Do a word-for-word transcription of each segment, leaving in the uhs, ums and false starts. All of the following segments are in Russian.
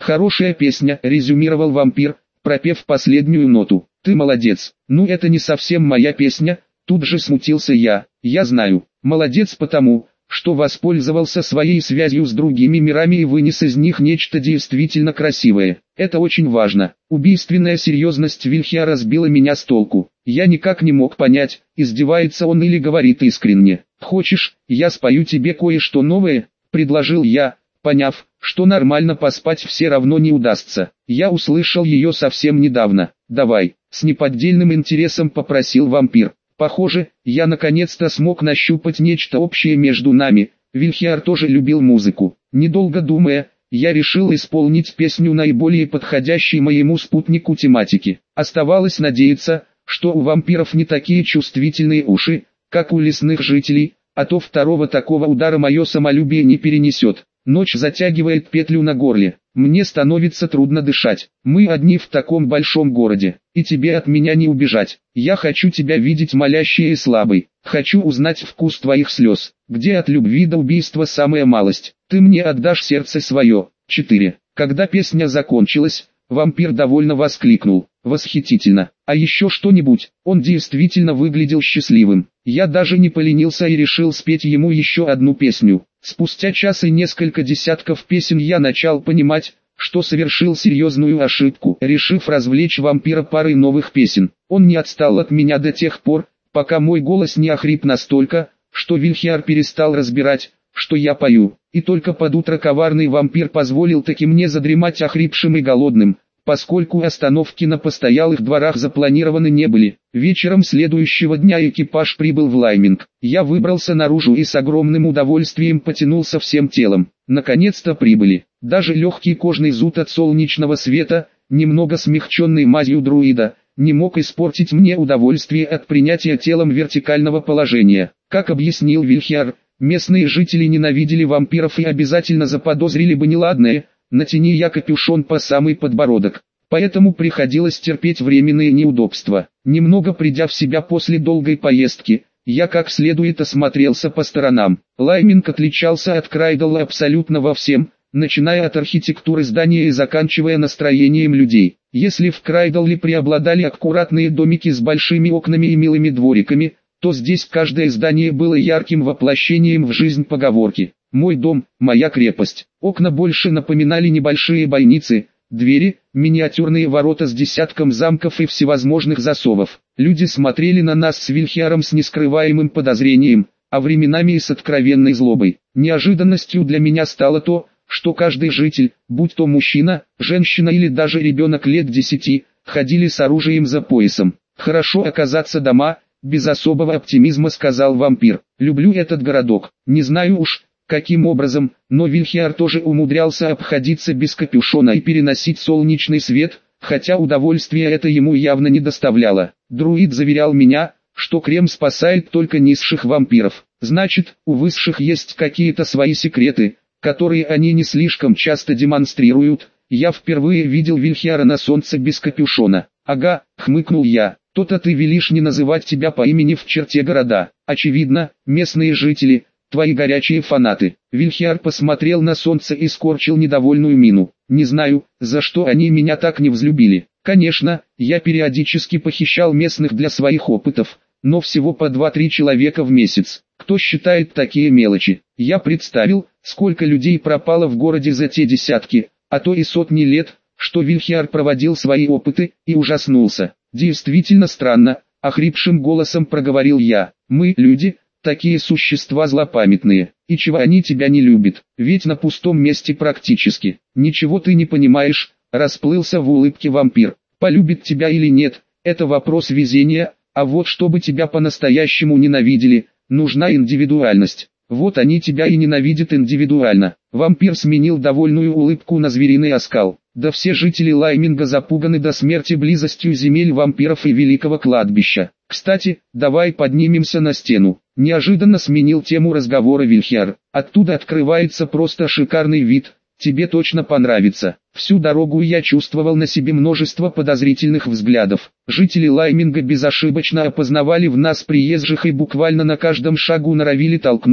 Хорошая песня, резюмировал вампир, пропев последнюю ноту. Ты молодец. Ну это не совсем моя песня, тут же смутился я. Я знаю. Молодец потому, что воспользовался своей связью с другими мирами и вынес из них нечто действительно красивое. Это очень важно. Убийственная серьезность Вильхиара сбила меня с толку. Я никак не мог понять, издевается он или говорит искренне. «Хочешь, я спою тебе кое-что новое?» – предложил я, поняв, что нормально поспать все равно не удастся. Я услышал ее совсем недавно. «Давай», – с неподдельным интересом попросил вампир. Похоже, я наконец-то смог нащупать нечто общее между нами. Вильхиар тоже любил музыку. Недолго думая, я решил исполнить песню наиболее подходящей моему спутнику тематики. Оставалось надеяться, что у вампиров не такие чувствительные уши, как у лесных жителей, а то второго такого удара мое самолюбие не перенесет. Ночь затягивает петлю на горле. Мне становится трудно дышать. Мы одни в таком большом городе, и тебе от меня не убежать. Я хочу тебя видеть молящей и слабой. Хочу узнать вкус твоих слез, где от любви до убийства самая малость. Ты мне отдашь сердце свое. четыре. Когда песня закончилась, вампир довольно воскликнул. Восхитительно. А еще что-нибудь? Он действительно выглядел счастливым. Я даже не поленился и решил спеть ему еще одну песню. Спустя час и несколько десятков песен я начал понимать, что совершил серьезную ошибку, решив развлечь вампира парой новых песен. Он не отстал от меня до тех пор, пока мой голос не охрип настолько, что Вильхиар перестал разбирать, что я пою. И только под утро коварный вампир позволил таки мне задремать охрипшим и голодным, поскольку остановки на постоялых дворах запланированы не были. Вечером следующего дня экипаж прибыл в Лайминг. Я выбрался наружу и с огромным удовольствием потянулся всем телом. Наконец-то прибыли. Даже легкий кожный зуд от солнечного света, немного смягченный мазью друида, не мог испортить мне удовольствие от принятия телом вертикального положения. Как объяснил Вильхиар, местные жители ненавидели вампиров и обязательно заподозрили бы неладное, натяни я капюшон по самый подбородок. Поэтому приходилось терпеть временные неудобства. Немного придя в себя после долгой поездки, я как следует осмотрелся по сторонам. Лайминг отличался от Крайдала абсолютно во всем, начиная от архитектуры здания и заканчивая настроением людей. Если в Крайдале преобладали аккуратные домики с большими окнами и милыми двориками, то здесь каждое здание было ярким воплощением в жизнь поговорки. «Мой дом, моя крепость». Окна больше напоминали небольшие бойницы, двери, миниатюрные ворота с десятком замков и всевозможных засовов. Люди смотрели на нас с Вильхиаром с нескрываемым подозрением, а временами и с откровенной злобой. Неожиданностью для меня стало то, что каждый житель, будь то мужчина, женщина или даже ребенок лет десяти, ходили с оружием за поясом. «Хорошо оказаться дома», — без особого оптимизма сказал вампир. «Люблю этот городок, не знаю уж, каким образом, но Вильхиар тоже умудрялся обходиться без капюшона и переносить солнечный свет, хотя удовольствия это ему явно не доставляло. Друид заверял меня, что крем спасает только низших вампиров. Значит, у высших есть какие-то свои секреты, которые они не слишком часто демонстрируют. Я впервые видел Вильхиара на солнце без капюшона. «Ага», — хмыкнул я, — «то-то ты велишь не называть тебя по имени в черте города. Очевидно, местные жители, твои горячие фанаты». Вильхиар посмотрел на солнце и скорчил недовольную мину. «Не знаю, за что они меня так не взлюбили. Конечно, я периодически похищал местных для своих опытов, но всего по два-три человека в месяц. Кто считает такие мелочи?» Я представил, сколько людей пропало в городе за те десятки, а то и сотни лет, что Вильхиар проводил свои опыты, и ужаснулся. «Действительно странно», — охрипшим голосом проговорил я. «Мы, люди, такие существа злопамятные. И чего они тебя не любят? Ведь на пустом месте практически. Ничего ты не понимаешь», — расплылся в улыбке вампир. «Полюбит тебя или нет, это вопрос везения, а вот чтобы тебя по-настоящему ненавидели, нужна индивидуальность. Вот они тебя и ненавидят индивидуально». Вампир сменил довольную улыбку на звериный оскал. «Да все жители Лайминга запуганы до смерти близостью земель вампиров и великого кладбища. Кстати, давай поднимемся на стену». Неожиданно сменил тему разговора Вильхиар. «Оттуда открывается просто шикарный вид, тебе точно понравится». Всю дорогу я чувствовал на себе множество подозрительных взглядов. Жители Лайминга безошибочно опознавали в нас приезжих и буквально на каждом шагу норовили толкнуть,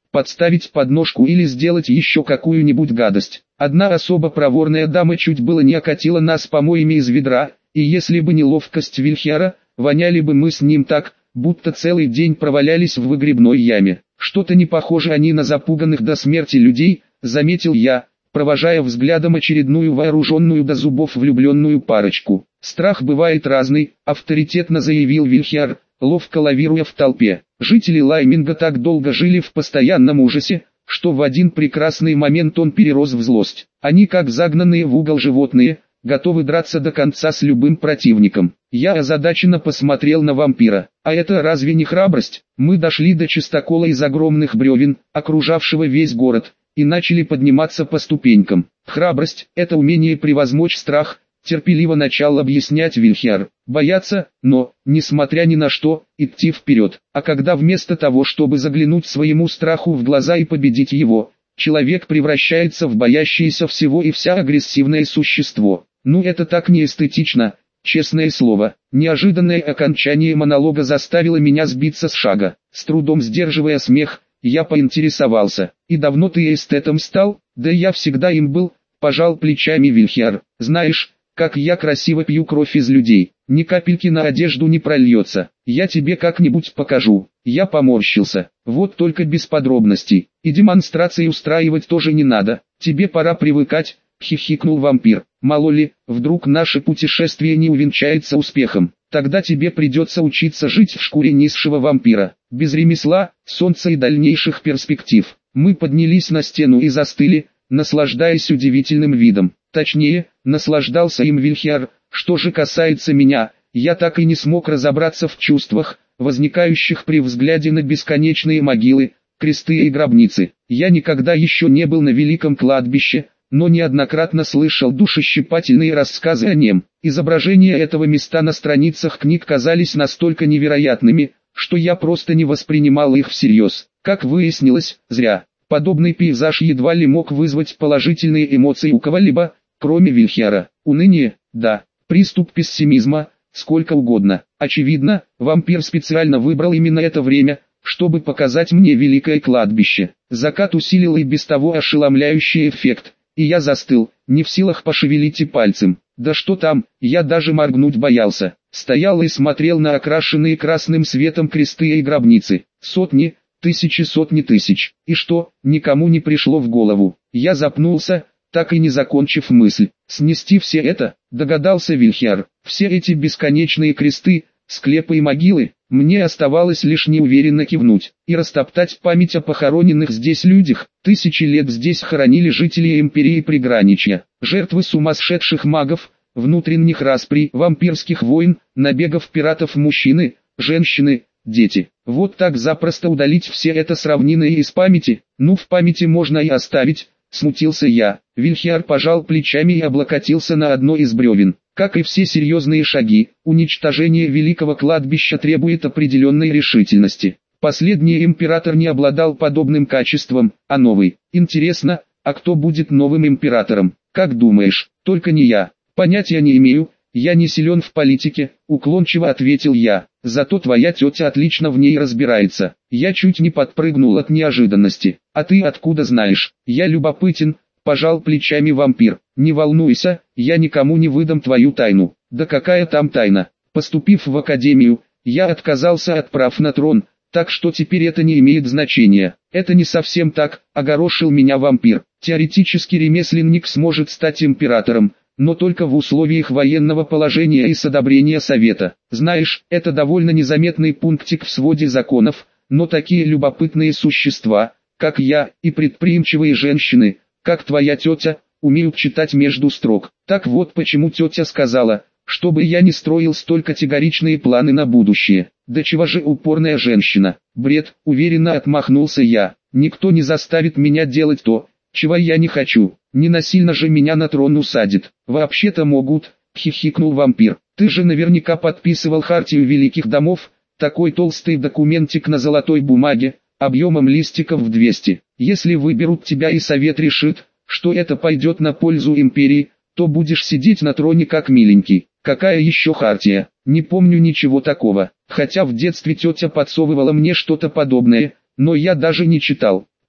подставить подножку или сделать еще какую-нибудь гадость. Одна особо проворная дама чуть было не окатила нас помоями из ведра, и если бы не ловкость Вильхиара, воняли бы мы с ним так, будто целый день провалялись в выгребной яме. Что-то не похоже они на запуганных до смерти людей, заметил я, провожая взглядом очередную вооруженную до зубов влюбленную парочку. Страх бывает разный, авторитетно заявил Вильхиар, ловко лавируя в толпе. Жители Лайминга так долго жили в постоянном ужасе, что в один прекрасный момент он перерос в злость. Они как загнанные в угол животные, готовы драться до конца с любым противником. Я озадаченно посмотрел на вампира. А это разве не храбрость? Мы дошли до чистокола из огромных бревен, окружавшего весь город, и начали подниматься по ступенькам. Храбрость – это умение превозмочь страх, терпеливо начал объяснять Вильхиар. Бояться, но, несмотря ни на что, идти вперед. А когда вместо того, чтобы заглянуть своему страху в глаза и победить его, человек превращается в боящееся всего и вся агрессивное существо. Ну это так неэстетично, честное слово. Неожиданное окончание монолога заставило меня сбиться с шага. С трудом сдерживая смех, я поинтересовался. И давно ты эстетом стал? Да я всегда им был, пожал плечами Вильхиар. Знаешь, как я красиво пью кровь из людей. Ни капельки на одежду не прольется. Я тебе как-нибудь покажу. Я поморщился. Вот только без подробностей. И демонстрации устраивать тоже не надо. Тебе пора привыкать, хихикнул вампир. Мало ли, вдруг наше путешествие не увенчается успехом. Тогда тебе придется учиться жить в шкуре низшего вампира. Без ремесла, солнца и дальнейших перспектив. Мы поднялись на стену и застыли, наслаждаясь удивительным видом. Точнее, наслаждался им Вильхиар. Что же касается меня, я так и не смог разобраться в чувствах, возникающих при взгляде на бесконечные могилы, кресты и гробницы. Я никогда еще не был на великом кладбище, но неоднократно слышал душещипательные рассказы о нем. Изображения этого места на страницах книг казались настолько невероятными, что я просто не воспринимал их всерьез. Как выяснилось, зря. Подобный пейзаж едва ли мог вызвать положительные эмоции у кого-либо, кроме Вильхиара. Уныние, да, приступ пессимизма, сколько угодно. Очевидно, вампир специально выбрал именно это время, чтобы показать мне великое кладбище. Закат усилил и без того ошеломляющий эффект, и я застыл, не в силах пошевелить и пальцем. Да что там, я даже моргнуть боялся. Стоял и смотрел на окрашенные красным светом кресты и гробницы. Сотни, тысячи сотни тысяч. И что, никому не пришло в голову. Я запнулся, так и не закончив мысль. Снести все это, догадался Вильхиар. Все эти бесконечные кресты, склепы и могилы. Мне оставалось лишь неуверенно кивнуть и растоптать память о похороненных здесь людях. Тысячи лет здесь хоронили жители империи приграничья, жертвы сумасшедших магов, внутренних расприй, вампирских войн, набегов пиратов, мужчины, женщины, дети. Вот так запросто удалить все это с равнины из памяти? Ну, в памяти можно и оставить, смутился я. Вильхиар пожал плечами и облокотился на одно из бревен. Как и все серьезные шаги, уничтожение великого кладбища требует определенной решительности. Последний император не обладал подобным качеством, а новый. Интересно, а кто будет новым императором? Как думаешь? Только не я. Понятия не имею, я не силен в политике, уклончиво ответил я. Зато твоя тетя отлично в ней разбирается. Я чуть не подпрыгнул от неожиданности. А ты откуда знаешь? Я любопытен. Пожал плечами вампир. Не волнуйся, я никому не выдам твою тайну. Да какая там тайна? Поступив в академию, я отказался от прав на трон, так что теперь это не имеет значения. Это не совсем так, огорошил меня вампир. Теоретически ремесленник сможет стать императором, но только в условиях военного положения и с одобрения совета. Знаешь, это довольно незаметный пунктик в своде законов, но такие любопытные существа, как я, и предприимчивые женщины, как твоя тетя, умеют читать между строк. Так вот почему тетя сказала, чтобы я не строил столь категоричные планы на будущее. Да чего же упорная женщина. Бред, уверенно отмахнулся я. Никто не заставит меня делать то, чего я не хочу. Не насильно же меня на трон усадит. Вообще-то могут, хихикнул вампир. Ты же наверняка подписывал хартию великих домов, такой толстый документик на золотой бумаге, объемом листиков в двести. Если выберут тебя и совет решит, что это пойдет на пользу империи, то будешь сидеть на троне как миленький. Какая еще хартия? Не помню ничего такого. Хотя в детстве тетя подсовывала мне что-то подобное, но я даже не читал.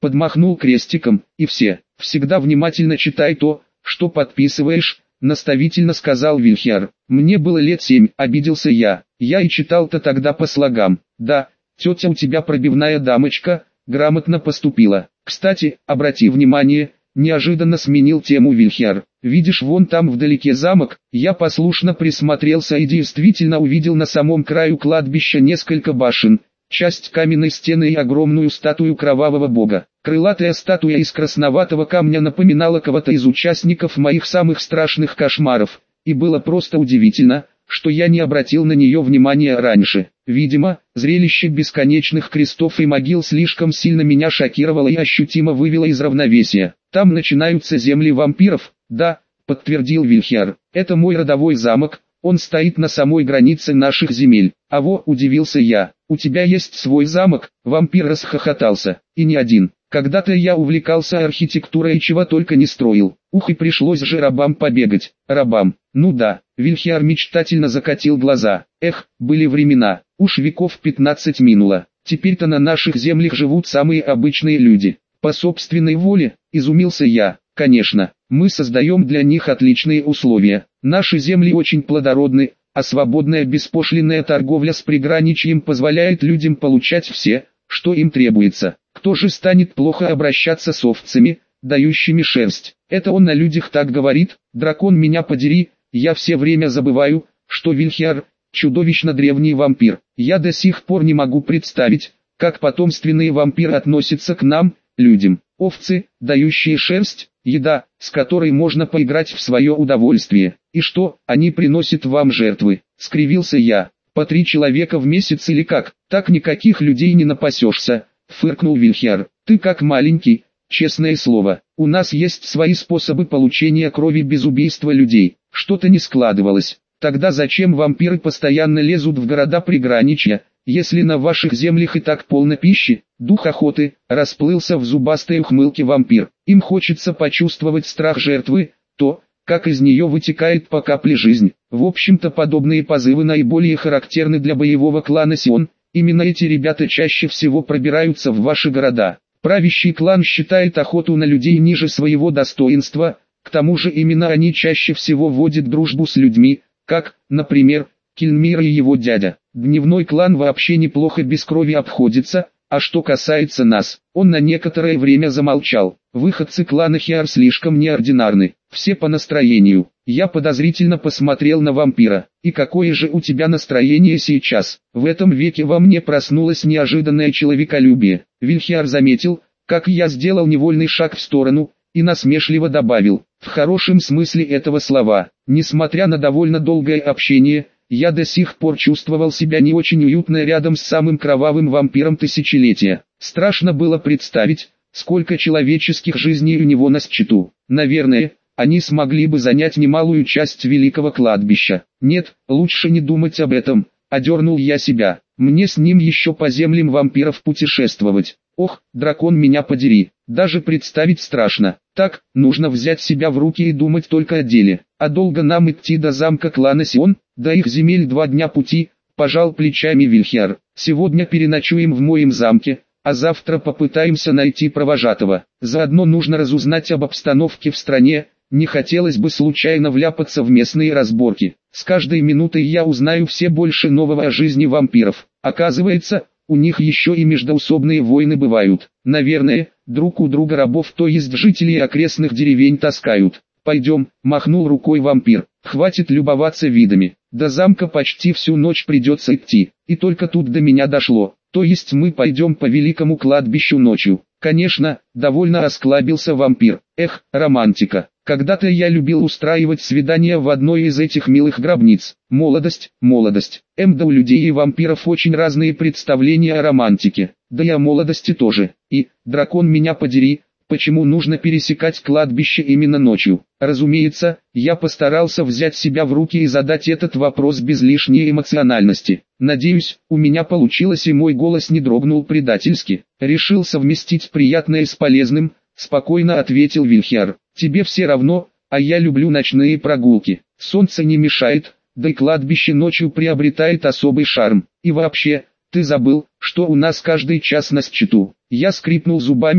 подмахнул крестиком, и все. Всегда внимательно читай то, что подписываешь, наставительно сказал Вильхиар. Мне было лет семь, обиделся я. Я и читал-то тогда по слогам. Да, тетя у тебя пробивная дамочка, грамотно поступила. Кстати, обрати внимание, неожиданно сменил тему Вильхиар. Видишь вон там вдалеке замок? Я послушно присмотрелся и действительно увидел на самом краю кладбища несколько башен, часть каменной стены и огромную статую кровавого бога. Крылатая статуя из красноватого камня напоминала кого-то из участников моих самых страшных кошмаров, и было просто удивительно, что я не обратил на нее внимания раньше. Видимо, зрелище бесконечных крестов и могил слишком сильно меня шокировало и ощутимо вывело из равновесия. Там начинаются земли вампиров, да, подтвердил Вильхиар. Это мой родовой замок, он стоит на самой границе наших земель. А во, удивился я, у тебя есть свой замок? Вампир расхохотался, и не один. Когда-то я увлекался архитектурой и чего только не строил. Ух, и пришлось же рабам побегать. Рабам, ну да. Вильхиар мечтательно закатил глаза. Эх, были времена, уж веков пятнадцать минуло. Теперь-то на наших землях живут самые обычные люди. По собственной воле, изумился я. Конечно, мы создаем для них отличные условия. Наши земли очень плодородны, а свободная беспошлинная торговля с приграничьем позволяет людям получать все, что им требуется. Кто же станет плохо обращаться с овцами, дающими шерсть? Это он на людях так говорит? Дракон меня подери, я все время забываю, что Вильхиар – чудовищно древний вампир. Я до сих пор не могу представить, как потомственные вампиры относятся к нам, людям. Овцы, дающие шерсть, еда, с которой можно поиграть в свое удовольствие. И что, они приносят вам жертвы? Скривился я. По три человека в месяц или как? Так никаких людей не напасешься, фыркнул Вильхиар. Ты как маленький, честное слово. У нас есть свои способы получения крови без убийства людей. Что-то не складывалось. Тогда зачем вампиры постоянно лезут в города приграничья, если на ваших землях и так полно пищи? Дух охоты, расплылся в зубастой ухмылке вампир. Им хочется почувствовать страх жертвы, то, как из нее вытекает по капле жизнь. В общем-то подобные позывы наиболее характерны для боевого клана Сион. Именно эти ребята чаще всего пробираются в ваши города. Правящий клан считает охоту на людей ниже своего достоинства, к тому же именно они чаще всего вводят дружбу с людьми, как, например, Кельмир и его дядя. Дневной клан вообще неплохо без крови обходится, а что касается нас, он на некоторое время замолчал. Выходцы клана Хиар слишком неординарны, все по настроению. Я подозрительно посмотрел на вампира. И какое же у тебя настроение сейчас? В этом веке во мне проснулось неожиданное человеколюбие. Вильхиар заметил, как я сделал невольный шаг в сторону, и насмешливо добавил, в хорошем смысле этого слова. Несмотря на довольно долгое общение, я до сих пор чувствовал себя не очень уютно рядом с самым кровавым вампиром тысячелетия. Страшно было представить, сколько человеческих жизней у него на счету. Наверное, они смогли бы занять немалую часть великого кладбища. Нет, лучше не думать об этом, одернул я себя. Мне с ним еще по землям вампиров путешествовать. Ох, дракон меня подери, даже представить страшно. Так, нужно взять себя в руки и думать только о деле. А долго нам идти до замка клана Сион? До их земель два дня пути, пожал плечами Вильхиар. Сегодня переночуем в моем замке, а завтра попытаемся найти провожатого. Заодно нужно разузнать об обстановке в стране, не хотелось бы случайно вляпаться в местные разборки. С каждой минутой я узнаю все больше нового о жизни вампиров. Оказывается, у них еще и междоусобные войны бывают. Наверное, друг у друга рабов, то есть жителей окрестных деревень, таскают. Пойдем, махнул рукой вампир, хватит любоваться видами. До замка почти всю ночь придется идти. И только тут до меня дошло. То есть мы пойдем по великому кладбищу ночью. Конечно, довольно осклабился вампир. Эх, романтика. Когда-то я любил устраивать свидания в одной из этих милых гробниц. Молодость, молодость. Эм, да у людей и вампиров очень разные представления о романтике. Да и о молодости тоже. И, дракон меня подери, почему нужно пересекать кладбище именно ночью? Разумеется, я постарался взять себя в руки и задать этот вопрос без лишней эмоциональности. Надеюсь, у меня получилось и мой голос не дрогнул предательски. Решил совместить приятное с полезным, спокойно ответил Вильхиар. Тебе все равно, а я люблю ночные прогулки. Солнце не мешает, да и кладбище ночью приобретает особый шарм. И вообще, ты забыл, что у нас каждый час на счету. Я скрипнул зубами,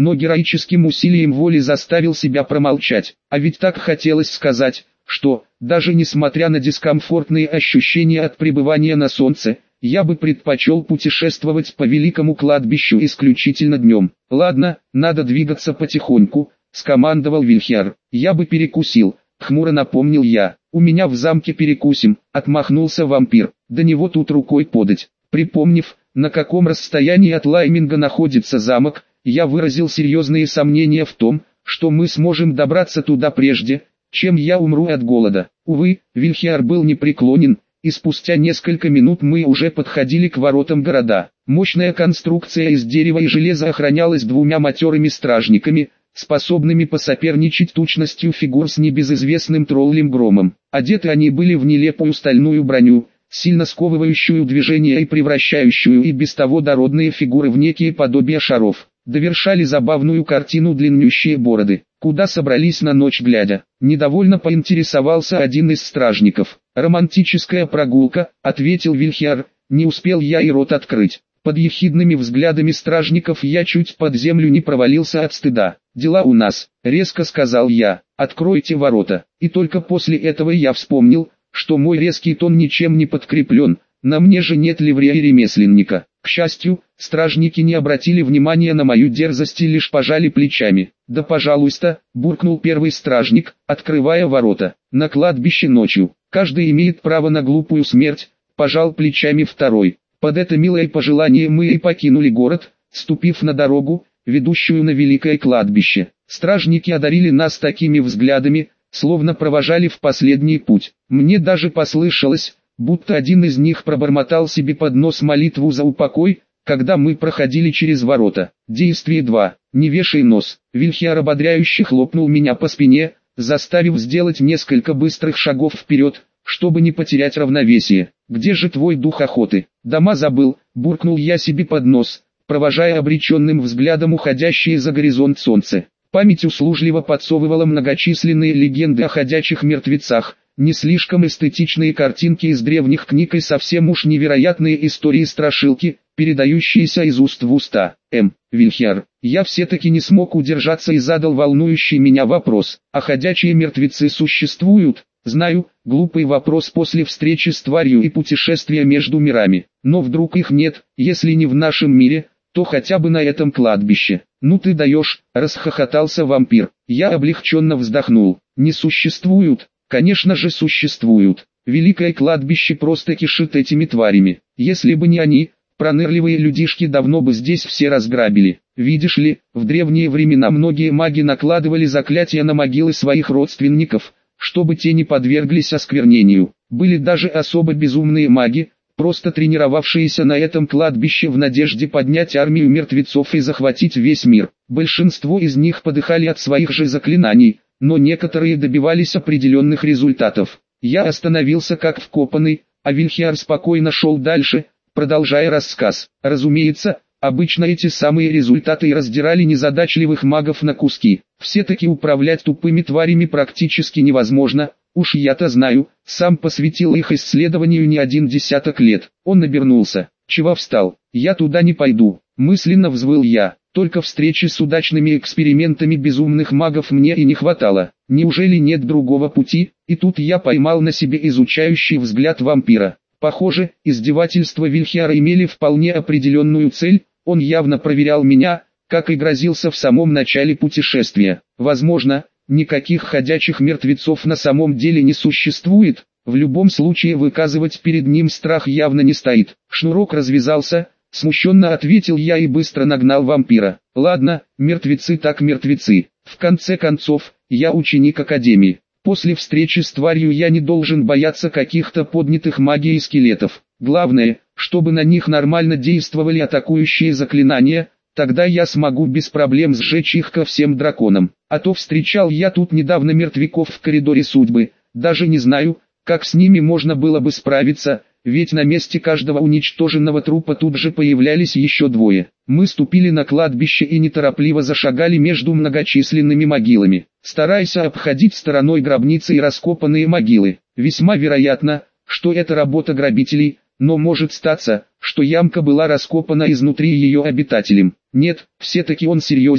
но героическим усилием воли заставил себя промолчать. А ведь так хотелось сказать, что, даже несмотря на дискомфортные ощущения от пребывания на солнце, я бы предпочел путешествовать по великому кладбищу исключительно днем. «Ладно, надо двигаться потихоньку», — скомандовал Вильхиар. «Я бы перекусил», — хмуро напомнил я. «У меня в замке перекусим», — отмахнулся вампир. «До него тут рукой подать». Припомнив, на каком расстоянии от Лайминга находится замок, я выразил серьезные сомнения в том, что мы сможем добраться туда прежде, чем я умру от голода. Увы, Вильхиар был непреклонен, и спустя несколько минут мы уже подходили к воротам города. Мощная конструкция из дерева и железа охранялась двумя матерыми стражниками, способными посоперничать точностью фигур с небезызвестным троллем Громом. Одеты они были в нелепую стальную броню, сильно сковывающую движение и превращающую и без того дородные фигуры в некие подобия шаров. Довершали забавную картину длиннющие бороды. «Куда собрались на ночь глядя?» — недовольно поинтересовался один из стражников. «Романтическая прогулка», — ответил Вильхиар. Не успел я и рот открыть. Под ехидными взглядами стражников я чуть под землю не провалился от стыда. «Дела у нас», — резко сказал я. «Откройте ворота». И только после этого я вспомнил, что мой резкий тон ничем не подкреплен. На мне же нет ливрея ремесленника. К счастью, стражники не обратили внимания на мою дерзость и лишь пожали плечами. «Да пожалуйста», — буркнул первый стражник, открывая ворота. «На кладбище ночью. Каждый имеет право на глупую смерть», — пожал плечами второй. Под это милое пожелание мы и покинули город, ступив на дорогу, ведущую на великое кладбище. Стражники одарили нас такими взглядами, словно провожали в последний путь. Мне даже послышалось, будто один из них пробормотал себе под нос молитву за упокой, когда мы проходили через ворота. Действие два. Не вешай нос. Вильхиар ободряюще хлопнул меня по спине, заставив сделать несколько быстрых шагов вперед, чтобы не потерять равновесие. «Где же твой дух охоты?» «Дома забыл», — буркнул я себе под нос, провожая обреченным взглядом уходящее за горизонт солнце. Память услужливо подсовывала многочисленные легенды о ходячих мертвецах, не слишком эстетичные картинки из древних книг и совсем уж невероятные истории-страшилки, передающиеся из уст в уста. М. Вильхиар, я все-таки не смог удержаться и задал волнующий меня вопрос. А ходячие мертвецы существуют? Знаю, глупый вопрос после встречи с тварью и путешествия между мирами. Но вдруг их нет, если не в нашем мире, то хотя бы на этом кладбище. «Ну ты даешь», — расхохотался вампир. Я облегченно вздохнул. «Не существуют?» «Конечно же существуют. Великое кладбище просто кишит этими тварями. Если бы не они, пронырливые людишки давно бы здесь все разграбили. Видишь ли, в древние времена многие маги накладывали заклятия на могилы своих родственников, чтобы те не подверглись осквернению. Были даже особо безумные маги, просто тренировавшиеся на этом кладбище в надежде поднять армию мертвецов и захватить весь мир. Большинство из них подыхали от своих же заклинаний, но некоторые добивались определенных результатов. Я остановился как вкопанный, а Вильхиар спокойно шел дальше, продолжая рассказ. Разумеется, обычно эти самые результаты и раздирали незадачливых магов на куски. Все-таки управлять тупыми тварями практически невозможно, уж я-то знаю, сам посвятил их исследованию не один десяток лет. Он обернулся. «Чего встал? Я туда не пойду», мысленно взвыл я. Только встречи с удачными экспериментами безумных магов мне и не хватало. Неужели нет другого пути? И тут я поймал на себе изучающий взгляд вампира. Похоже, издевательства Вильхиара имели вполне определенную цель, он явно проверял меня, как и грозился в самом начале путешествия. Возможно, никаких ходячих мертвецов на самом деле не существует, в любом случае выказывать перед ним страх явно не стоит. Шнурок развязался. Смущенно ответил я и быстро нагнал вампира. «Ладно, мертвецы так мертвецы. В конце концов, я ученик Академии. После встречи с тварью я не должен бояться каких-то поднятых магией скелетов. Главное, чтобы на них нормально действовали атакующие заклинания, тогда я смогу без проблем сжечь их ко всем драконам. А то встречал я тут недавно мертвяков в коридоре судьбы, даже не знаю, как с ними можно было бы справиться». Ведь на месте каждого уничтоженного трупа тут же появлялись еще двое. Мы ступили на кладбище и неторопливо зашагали между многочисленными могилами, стараясь обходить стороной гробницы и раскопанные могилы. Весьма вероятно, что это работа грабителей, но может статься, что ямка была раскопана изнутри ее обитателем. Нет, все-таки он серьезен,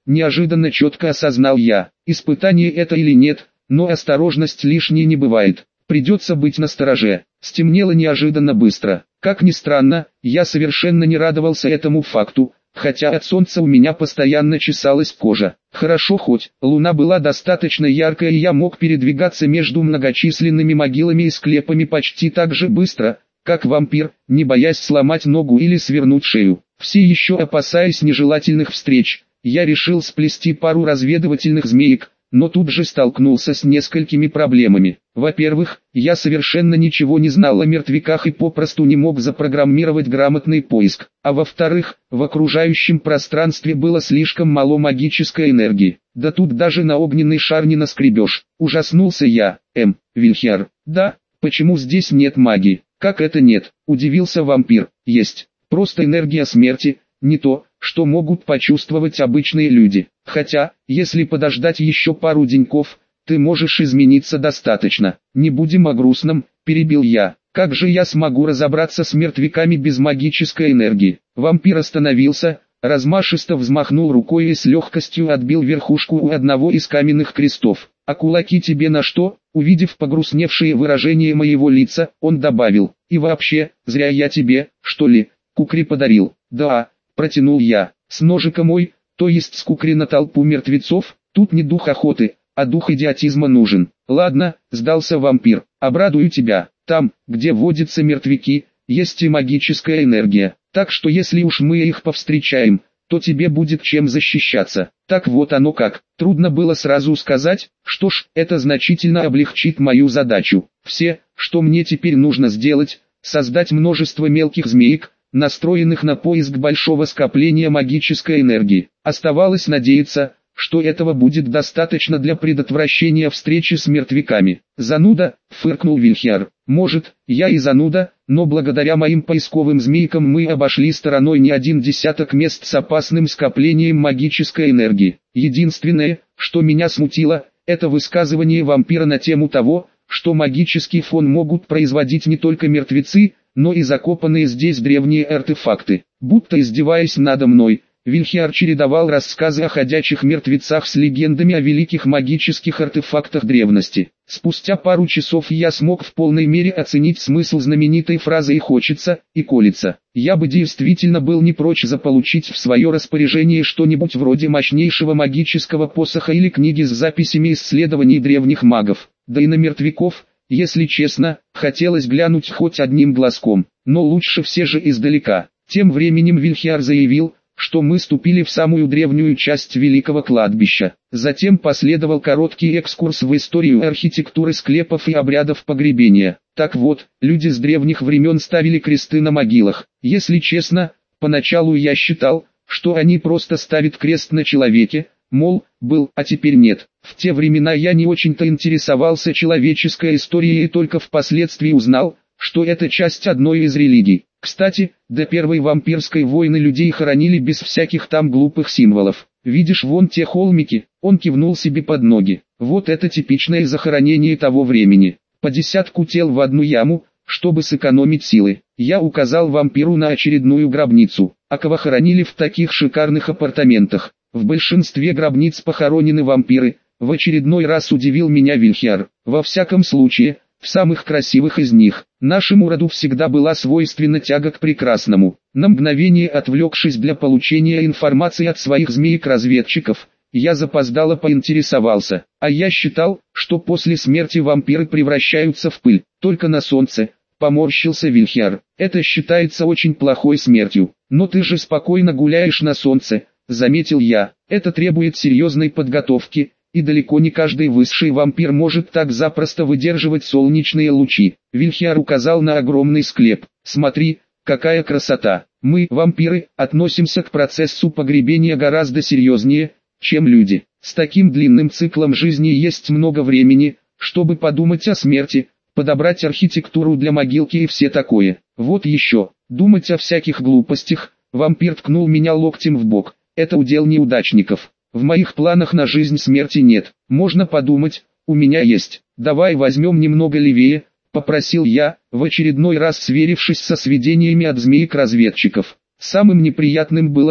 неожиданно четко осознал я. Испытание это или нет, но осторожность лишней не бывает. Придется быть настороже. Стемнело неожиданно быстро. Как ни странно, я совершенно не радовался этому факту, хотя от солнца у меня постоянно чесалась кожа. Хорошо хоть, луна была достаточно яркая и я мог передвигаться между многочисленными могилами и склепами почти так же быстро, как вампир, не боясь сломать ногу или свернуть шею. Все еще опасаясь нежелательных встреч, я решил сплести пару разведывательных змеек, но тут же столкнулся с несколькими проблемами. Во-первых, я совершенно ничего не знал о мертвяках и попросту не мог запрограммировать грамотный поиск. А во-вторых, в окружающем пространстве было слишком мало магической энергии. Да тут даже на огненный шар не наскребешь. Ужаснулся я. Эм, Вильхиар, да, почему здесь нет магии? Как это нет? Удивился вампир. Есть. Просто энергия смерти, не то, что могут почувствовать обычные люди. Хотя, если подождать еще пару деньков, ты можешь измениться достаточно. Не будем о грустном, перебил я. Как же я смогу разобраться с мертвяками без магической энергии? Вампир остановился, размашисто взмахнул рукой и с легкостью отбил верхушку у одного из каменных крестов. А кулаки тебе на что? Увидев погрустневшее выражение моего лица, он добавил. И вообще, зря я тебе, что ли, кукри подарил. Да, протянул я, с ножиком мой, то есть с кукри на толпу мертвецов, тут не дух охоты, а дух идиотизма нужен. Ладно, сдался вампир, обрадую тебя, там, где водятся мертвяки, есть и магическая энергия, так что если уж мы их повстречаем, то тебе будет чем защищаться. Так вот оно как, трудно было сразу сказать, что ж, это значительно облегчит мою задачу. Все, что мне теперь нужно сделать, создать множество мелких змеек, настроенных на поиск большого скопления магической энергии. Оставалось надеяться, что этого будет достаточно для предотвращения встречи с мертвяками. «Зануда», — фыркнул Вильхиар. «Может, я и зануда, но благодаря моим поисковым змейкам мы обошли стороной не один десяток мест с опасным скоплением магической энергии. Единственное, что меня смутило, это высказывание вампира на тему того, что магический фон могут производить не только мертвецы, но и закопанные здесь древние артефакты. Будто издеваясь надо мной, Вильхиар чередовал рассказы о ходячих мертвецах с легендами о великих магических артефактах древности. Спустя пару часов я смог в полной мере оценить смысл знаменитой фразы «и хочется, и колется». Я бы действительно был не прочь заполучить в свое распоряжение что-нибудь вроде мощнейшего магического посоха или книги с записями исследований древних магов. Да и на мертвяков, если честно, хотелось глянуть хоть одним глазком, но лучше все же издалека. Тем временем Вильхиар заявил, что мы ступили в самую древнюю часть великого кладбища. Затем последовал короткий экскурс в историю архитектуры склепов и обрядов погребения. Так вот, люди с древних времен ставили кресты на могилах. Если честно, поначалу я считал, что они просто ставят крест на человеке, мол, был, а теперь нет. В те времена я не очень-то интересовался человеческой историей и только впоследствии узнал, что это часть одной из религий. Кстати, до первой вампирской войны людей хоронили без всяких там глупых символов. Видишь вон те холмики, он кивнул себе под ноги. Вот это типичное захоронение того времени. По десятку тел в одну яму, чтобы сэкономить силы. Я указал вампиру на очередную гробницу. А кого хоронили в таких шикарных апартаментах? В большинстве гробниц похоронены вампиры. В очередной раз удивил меня Вильхиар. Во всяком случае, в самых красивых из них. Нашему роду всегда была свойственна тяга к прекрасному. На мгновение отвлекшись для получения информации от своих змеек-разведчиков, я запоздало поинтересовался. А я считал, что после смерти вампиры превращаются в пыль, только на солнце. Поморщился Вильхиар. Это считается очень плохой смертью. Но ты же спокойно гуляешь на солнце, заметил я. Это требует серьезной подготовки. И далеко не каждый высший вампир может так запросто выдерживать солнечные лучи. Вильхиар указал на огромный склеп. Смотри, какая красота. Мы, вампиры, относимся к процессу погребения гораздо серьезнее, чем люди. С таким длинным циклом жизни есть много времени, чтобы подумать о смерти, подобрать архитектуру для могилки и все такое. Вот еще, думать о всяких глупостях. Вампир ткнул меня локтем в бок. Это удел неудачников. В моих планах на жизнь смерти нет. Можно подумать, у меня есть. Давай возьмем немного левее, попросил я, в очередной раз сверившись со сведениями от змеек-разведчиков. Самым неприятным было то,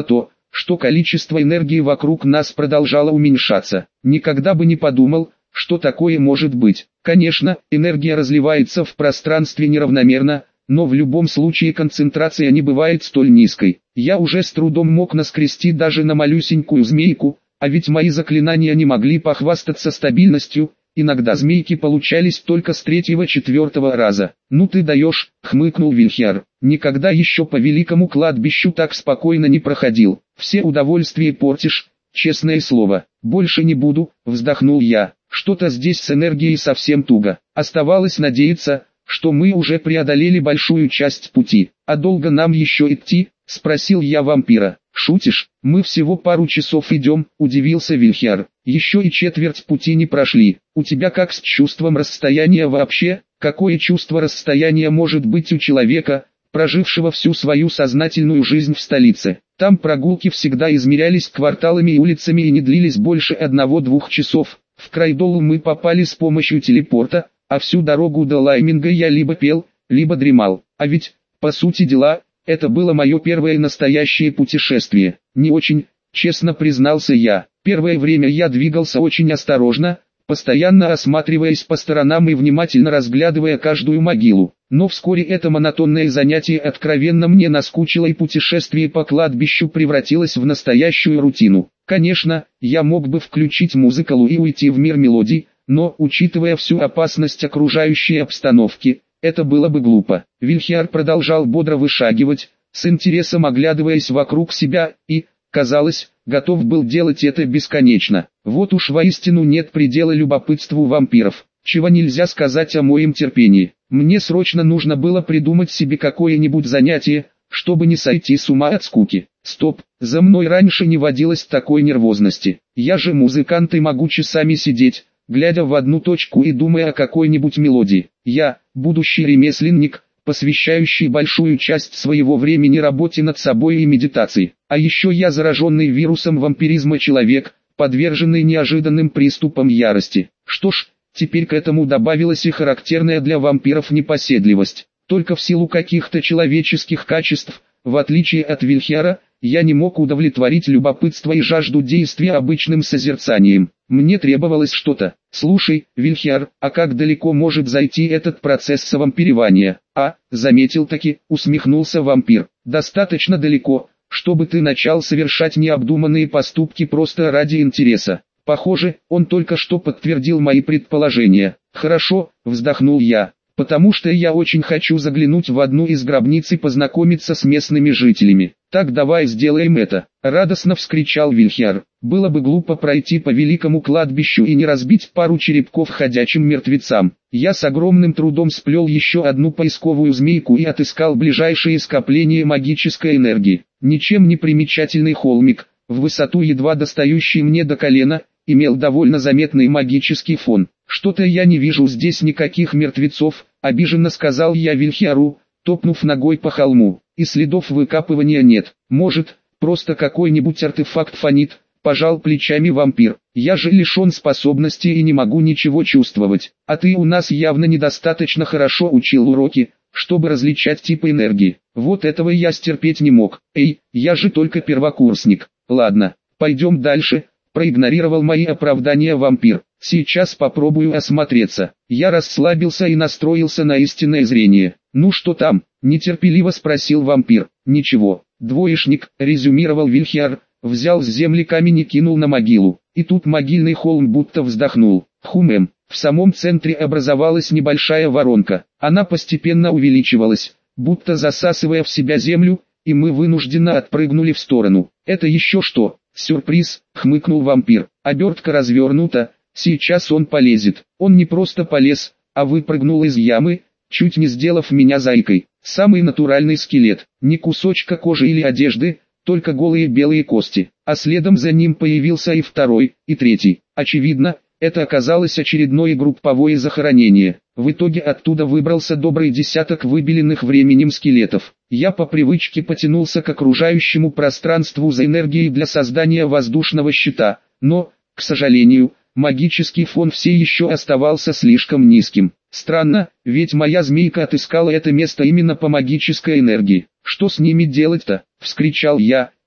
что количество энергии вокруг нас продолжало уменьшаться. Никогда бы не подумал, что такое может быть. Конечно, энергия разливается в пространстве неравномерно, но в любом случае концентрация не бывает столь низкой. Я уже с трудом мог наскрести даже на малюсенькую змейку, а ведь мои заклинания не могли похвастаться стабильностью, иногда змейки получались только с третьего-четвертого раза. «Ну ты даешь», — хмыкнул Вильхиар. «Никогда еще по великому кладбищу так спокойно не проходил. Все удовольствия портишь, честное слово». «Больше не буду», — вздохнул я. «Что-то здесь с энергией совсем туго. Оставалось надеяться, что мы уже преодолели большую часть пути. А долго нам еще идти?» — спросил я вампира. «Шутишь? Мы всего пару часов идем», — удивился Вильхиар. «Еще и четверть пути не прошли. У тебя как с чувством расстояния вообще? Какое чувство расстояния может быть у человека, прожившего всю свою сознательную жизнь в столице? Там прогулки всегда измерялись кварталами и улицами и не длились больше одного-двух часов. В Крайдолу мы попали с помощью телепорта, а всю дорогу до Лайминга я либо пел, либо дремал. А ведь, по сути дела, это было мое первое настоящее путешествие. Не очень, честно признался я. Первое время я двигался очень осторожно, постоянно осматриваясь по сторонам и внимательно разглядывая каждую могилу. Но вскоре это монотонное занятие откровенно мне наскучило, и путешествие по кладбищу превратилось в настоящую рутину. Конечно, я мог бы включить музыкалу и уйти в мир мелодий, но, учитывая всю опасность окружающей обстановки, это было бы глупо. Вильхиар продолжал бодро вышагивать, с интересом оглядываясь вокруг себя, и, казалось, готов был делать это бесконечно. Вот уж воистину нет предела любопытству вампиров. Чего нельзя сказать о моем терпении. Мне срочно нужно было придумать себе какое-нибудь занятие, чтобы не сойти с ума от скуки. Стоп, за мной раньше не водилось такой нервозности. Я же музыкант и могу часами сидеть, глядя в одну точку и думая о какой-нибудь мелодии. Я, будущий ремесленник, посвящающий большую часть своего времени работе над собой и медитации. А еще я зараженный вирусом вампиризма человек, подверженный неожиданным приступам ярости. Что ж, теперь к этому добавилась и характерная для вампиров непоседливость. Только в силу каких-то человеческих качеств, в отличие от Вильхиара, я не мог удовлетворить любопытство и жажду действия обычным созерцанием. Мне требовалось что-то. «Слушай, Вильхиар, а как далеко может зайти этот процесс совампирования?» «А, заметил таки», — усмехнулся вампир. «Достаточно далеко, чтобы ты начал совершать необдуманные поступки просто ради интереса». Похоже, он только что подтвердил мои предположения. «Хорошо», — вздохнул я, — «потому что я очень хочу заглянуть в одну из гробниц и познакомиться с местными жителями». «Так давай сделаем это», — радостно вскричал Вильхиар. «Было бы глупо пройти по великому кладбищу и не разбить пару черепков ходячим мертвецам». Я с огромным трудом сплел еще одну поисковую змейку и отыскал ближайшее скопление магической энергии. Ничем не примечательный холмик, в высоту едва достающий мне до колена, имел довольно заметный магический фон. «Что-то я не вижу здесь никаких мертвецов», — обиженно сказал я Вильхиару, топнув ногой по холму. «И следов выкапывания нет. Может, просто какой-нибудь артефакт фонит», — пожал плечами вампир. «Я же лишен способности и не могу ничего чувствовать. А ты у нас явно недостаточно хорошо учил уроки, чтобы различать типы энергии. Вот этого я стерпеть не мог. Эй, я же только первокурсник. Ладно, пойдем дальше», — проигнорировал мои оправдания вампир. «Сейчас попробую осмотреться». Я расслабился и настроился на истинное зрение. «Ну что там?» — нетерпеливо спросил вампир. «Ничего, двоечник», — резюмировал Вильхиар, взял с земли камень и кинул на могилу. И тут могильный холм будто вздохнул. Хумем. В самом центре образовалась небольшая воронка. Она постепенно увеличивалась, будто засасывая в себя землю, и мы вынужденно отпрыгнули в сторону. «Это еще что?» «Сюрприз», — хмыкнул вампир. «Обертка развернута, сейчас он полезет». Он не просто полез, а выпрыгнул из ямы, чуть не сделав меня зайкой. Самый натуральный скелет, ни кусочка кожи или одежды, только голые белые кости. А следом за ним появился и второй, и третий. Очевидно, это оказалось очередное групповое захоронение. В итоге оттуда выбрался добрый десяток выбеленных временем скелетов. Я по привычке потянулся к окружающему пространству за энергией для создания воздушного щита, но, к сожалению, магический фон все еще оставался слишком низким. Странно, ведь моя змейка отыскала это место именно по магической энергии. «Что с ними делать-то?» — вскричал я,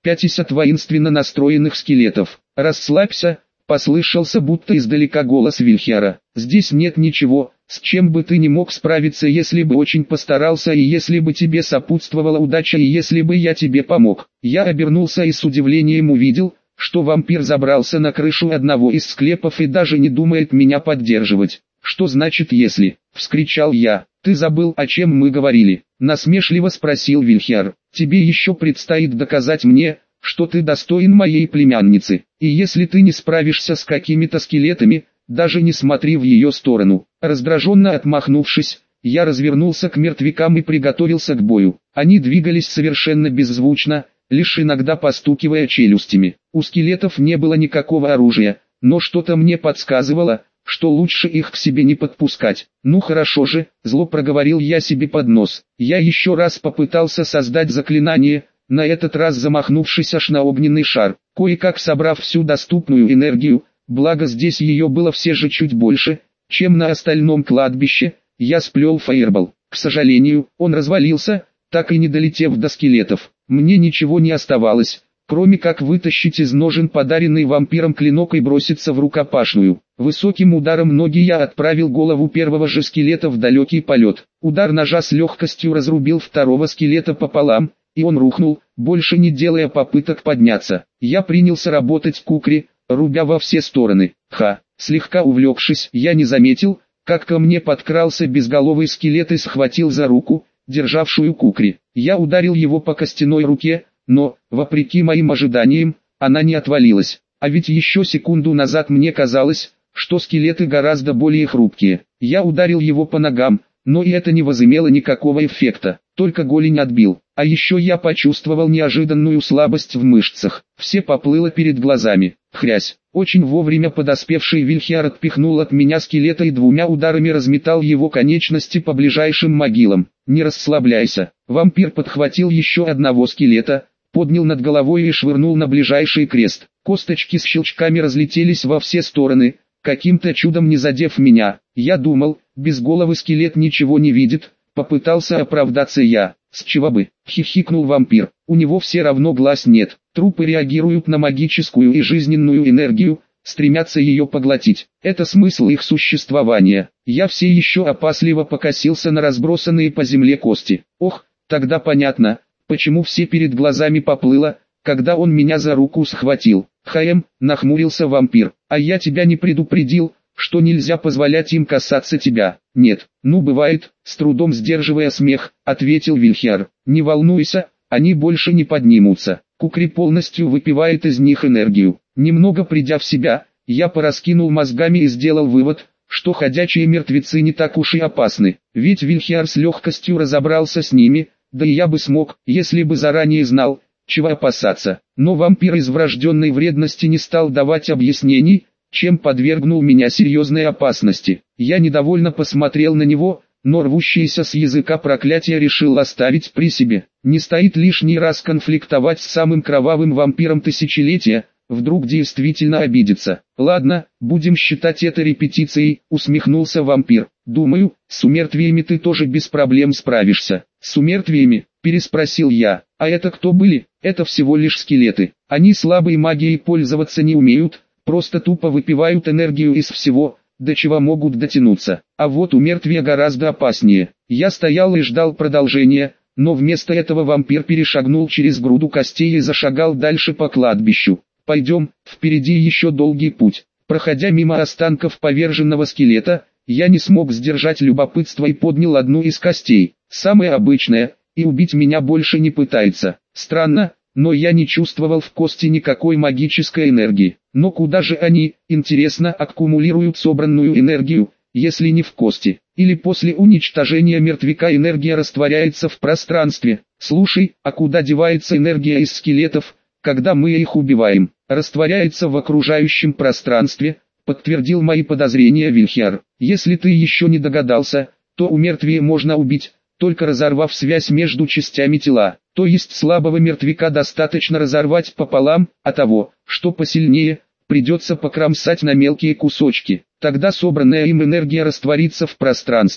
пятьдесят воинственно настроенных скелетов. «Расслабься», — послышался будто издалека голос Вильхиара. «Здесь нет ничего, с чем бы ты не мог справиться, если бы очень постарался и если бы тебе сопутствовала удача и если бы я тебе помог». Я обернулся и с удивлением увидел, что вампир забрался на крышу одного из склепов и даже не думает меня поддерживать. «Что значит если?» — вскричал я. «Ты забыл, о чем мы говорили?» — насмешливо спросил Вильхиар. «Тебе еще предстоит доказать мне, что ты достоин моей племянницы, и если ты не справишься с какими-то скелетами, даже не смотри в ее сторону». Раздраженно отмахнувшись, я развернулся к мертвякам и приготовился к бою. Они двигались совершенно беззвучно, лишь иногда постукивая челюстями. У скелетов не было никакого оружия, но что-то мне подсказывало, что лучше их к себе не подпускать. «Ну хорошо же», — зло проговорил я себе под нос. Я еще раз попытался создать заклинание, на этот раз замахнувшись аж на огненный шар. Кое-как собрав всю доступную энергию, благо здесь ее было все же чуть больше, чем на остальном кладбище, я сплел фаербол. К сожалению, он развалился, так и не долетев до скелетов. Мне ничего не оставалось, кроме как вытащить из ножен подаренный вампиром клинок и броситься в рукопашную. Высоким ударом ноги я отправил голову первого же скелета в далекий полет. Удар ножа с легкостью разрубил второго скелета пополам, и он рухнул, больше не делая попыток подняться. Я принялся работать кукри, рубя во все стороны. Ха, слегка увлекшись, я не заметил, как ко мне подкрался безголовый скелет и схватил за руку, державшую кукри. Я ударил его по костяной руке, но, вопреки моим ожиданиям, она не отвалилась. А ведь еще секунду назад мне казалось, что скелеты гораздо более хрупкие. Я ударил его по ногам, но и это не возымело никакого эффекта, только голень отбил. А еще я почувствовал неожиданную слабость в мышцах. Все поплыло перед глазами. Хрясь. Очень вовремя подоспевший Вильхиар отпихнул от меня скелета и двумя ударами разметал его конечности по ближайшим могилам. «Не расслабляйся». Вампир подхватил еще одного скелета, поднял над головой и швырнул на ближайший крест. Косточки с щелчками разлетелись во все стороны, каким-то чудом не задев меня. Я думал, без головы скелет ничего не видит, попытался оправдаться я. «С чего бы?» — хихикнул вампир. «У него все равно глаз нет. Трупы реагируют на магическую и жизненную энергию, стремятся ее поглотить. Это смысл их существования». Я все еще опасливо покосился на разбросанные по земле кости. Ох, тогда понятно, почему все перед глазами поплыло, когда он меня за руку схватил. «Хаем», — нахмурился вампир, — «а я тебя не предупредил, что нельзя позволять им касаться тебя». «Нет, ну бывает», — с трудом сдерживая смех, ответил Вильхиар. «Не волнуйся, они больше не поднимутся. Кукри полностью выпивает из них энергию». Немного придя в себя, я пораскинул мозгами и сделал вывод, что ходячие мертвецы не так уж и опасны. Ведь Вильхиар с легкостью разобрался с ними, да и я бы смог, если бы заранее знал, чего опасаться. Но вампир из врожденной вредности не стал давать объяснений, чем подвергнул меня серьезной опасности. Я недовольно посмотрел на него, но рвущееся с языка проклятие решил оставить при себе. Не стоит лишний раз конфликтовать с самым кровавым вампиром тысячелетия, вдруг действительно обидится. «Ладно, будем считать это репетицией», — усмехнулся вампир. «Думаю, с умертвиями ты тоже без проблем справишься». «С умертвиями?» — переспросил я. «А это кто были?» «Это всего лишь скелеты. Они слабой магией пользоваться не умеют, просто тупо выпивают энергию из всего, до чего могут дотянуться. А вот умертвия гораздо опаснее». Я стоял и ждал продолжения, но вместо этого вампир перешагнул через груду костей и зашагал дальше по кладбищу. «Пойдем, впереди еще долгий путь». Проходя мимо останков поверженного скелета, я не смог сдержать любопытство и поднял одну из костей. Самая обычная, и убить меня больше не пытается. Странно, но я не чувствовал в кости никакой магической энергии. Но куда же они, интересно, аккумулируют собранную энергию, если не в кости? Или после уничтожения мертвяка энергия растворяется в пространстве? Слушай, а куда девается энергия из скелетов, когда мы их убиваем? Растворяется в окружающем пространстве, подтвердил мои подозрения Вильхиар. Если ты еще не догадался, то умертвие можно убить, только разорвав связь между частями тела. То есть слабого мертвяка достаточно разорвать пополам, а того, что посильнее, придется покромсать на мелкие кусочки. Тогда собранная им энергия растворится в пространстве,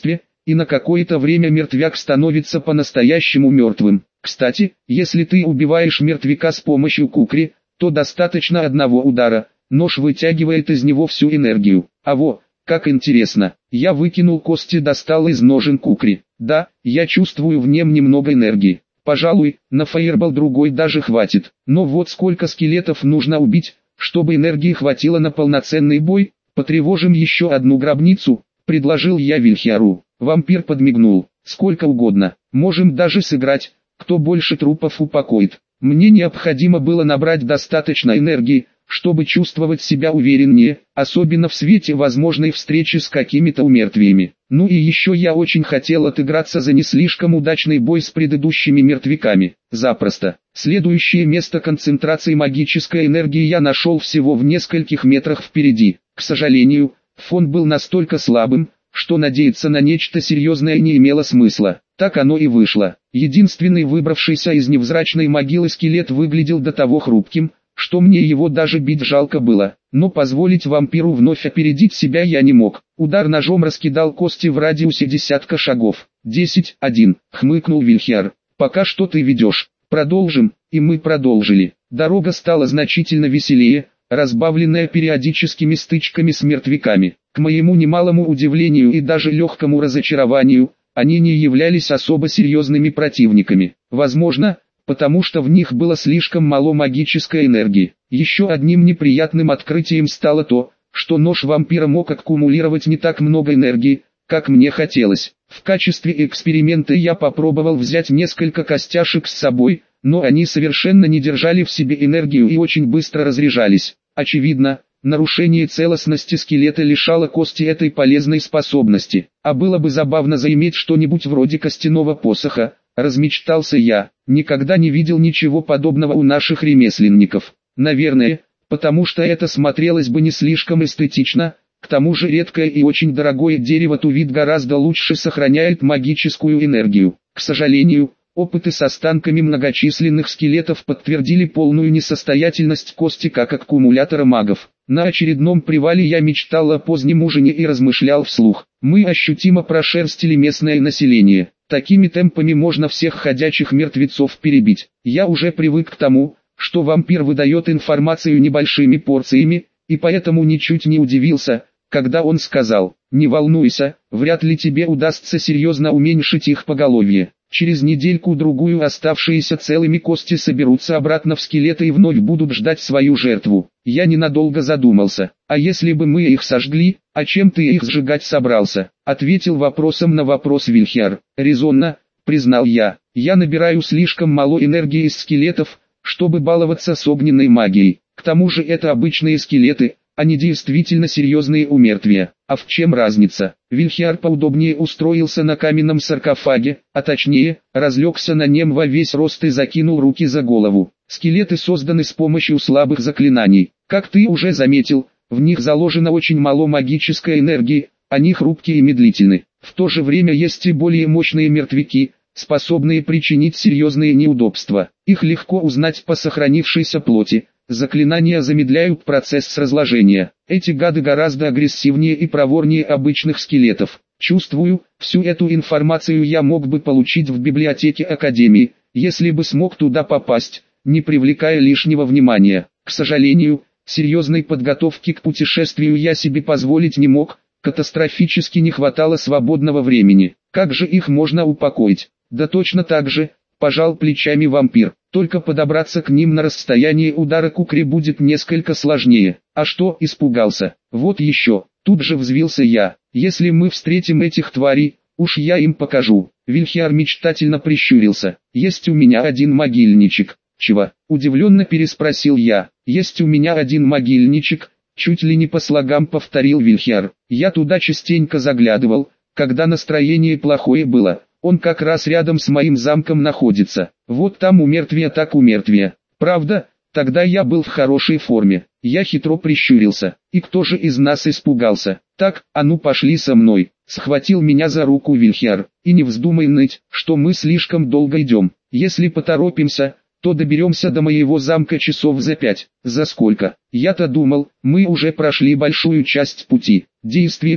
и на какое-то время мертвяк становится по-настоящему мертвым. Кстати, если ты убиваешь мертвяка с помощью кукри, то достаточно одного удара, нож вытягивает из него всю энергию. А во, как интересно, я выкинул кости, достал из ножен кукри. Да, я чувствую в нем немного энергии. Пожалуй, на фаербол другой даже хватит. Но вот сколько скелетов нужно убить, чтобы энергии хватило на полноценный бой? Потревожим еще одну гробницу, предложил я Вильхиару. Вампир подмигнул. Сколько угодно, можем даже сыграть, кто больше трупов упокоит. Мне необходимо было набрать достаточно энергии, чтобы чувствовать себя увереннее, особенно в свете возможной встречи с какими-то умертвиями. Ну и еще я очень хотел отыграться за не слишком удачный бой с предыдущими мертвяками. Запросто. Следующее место концентрации магической энергии я нашел всего в нескольких метрах впереди. К сожалению, фон был настолько слабым, что надеяться на нечто серьезное не имело смысла. Так оно и вышло. Единственный выбравшийся из невзрачной могилы скелет выглядел до того хрупким, что мне его даже бить жалко было. Но позволить вампиру вновь опередить себя я не мог. Удар ножом раскидал кости в радиусе десятка шагов. «Десять, один», — хмыкнул Вильхиар. «Пока что ты ведешь. Продолжим», и мы продолжили. Дорога стала значительно веселее, разбавленная периодическими стычками с мертвяками. К моему немалому удивлению и даже легкому разочарованию, они не являлись особо серьезными противниками. Возможно, потому что в них было слишком мало магической энергии. Еще одним неприятным открытием стало то, что нож вампира мог аккумулировать не так много энергии, как мне хотелось. В качестве эксперимента я попробовал взять несколько костяшек с собой, но они совершенно не держали в себе энергию и очень быстро разряжались. Очевидно, нарушение целостности скелета лишало кости этой полезной способности. А было бы забавно заиметь что-нибудь вроде костяного посоха, размечтался я. Никогда не видел ничего подобного у наших ремесленников. Наверное, потому что это смотрелось бы не слишком эстетично. К тому же редкое и очень дорогое дерево тувит гораздо лучше сохраняет магическую энергию. К сожалению, опыты с останками многочисленных скелетов подтвердили полную несостоятельность кости как аккумулятора магов. На очередном привале я мечтал о позднем ужине и размышлял вслух. Мы ощутимо прошерстили местное население. Такими темпами можно всех ходячих мертвецов перебить. Я уже привык к тому, что вампир выдает информацию небольшими порциями, и поэтому ничуть не удивился, когда он сказал: «Не волнуйся, вряд ли тебе удастся серьезно уменьшить их поголовье. Через недельку-другую оставшиеся целыми кости соберутся обратно в скелеты и вновь будут ждать свою жертву». Я ненадолго задумался. «А если бы мы их сожгли, а чем ты их сжигать собрался?» Ответил вопросом на вопрос Вильхиар. «Резонно», признал я. «Я набираю слишком мало энергии из скелетов, чтобы баловаться с огненной магией. К тому же это обычные скелеты, а не действительно серьезные умертвия. А в чем разница?» Вильхиар поудобнее устроился на каменном саркофаге, а точнее, разлегся на нем во весь рост и закинул руки за голову. «Скелеты созданы с помощью слабых заклинаний. Как ты уже заметил, в них заложено очень мало магической энергии, они хрупкие и медлительны. В то же время есть и более мощные мертвяки, способные причинить серьезные неудобства. Их легко узнать по сохранившейся плоти. Заклинания замедляют процесс разложения. Эти гады гораздо агрессивнее и проворнее обычных скелетов. Чувствую, всю эту информацию я мог бы получить в библиотеке Академии, если бы смог туда попасть, не привлекая лишнего внимания. К сожалению, серьезной подготовки к путешествию я себе позволить не мог, катастрофически не хватало свободного времени. Как же их можно упокоить? Да точно так же, пожал плечами вампир. Только подобраться к ним на расстоянии удара кукри будет несколько сложнее. А что, испугался? Вот еще, тут же взвился я. Если мы встретим этих тварей, уж я им покажу. Вильхиар мечтательно прищурился. Есть у меня один могильничек. Чего? Удивленно переспросил я. Есть у меня один могильничек, чуть ли не по слогам повторил Вильхиар. Я туда частенько заглядывал, когда настроение плохое было. Он как раз рядом с моим замком находится. Вот там умертвие так умертвие. Правда, тогда я был в хорошей форме. Я хитро прищурился. И кто же из нас испугался? Так, а ну пошли со мной. Схватил меня за руку Вильхиар. И не вздумай ныть, что мы слишком долго идем. Если поторопимся, то доберемся до моего замка часов за пять. За сколько? Я-то думал, мы уже прошли большую часть пути. Действие три.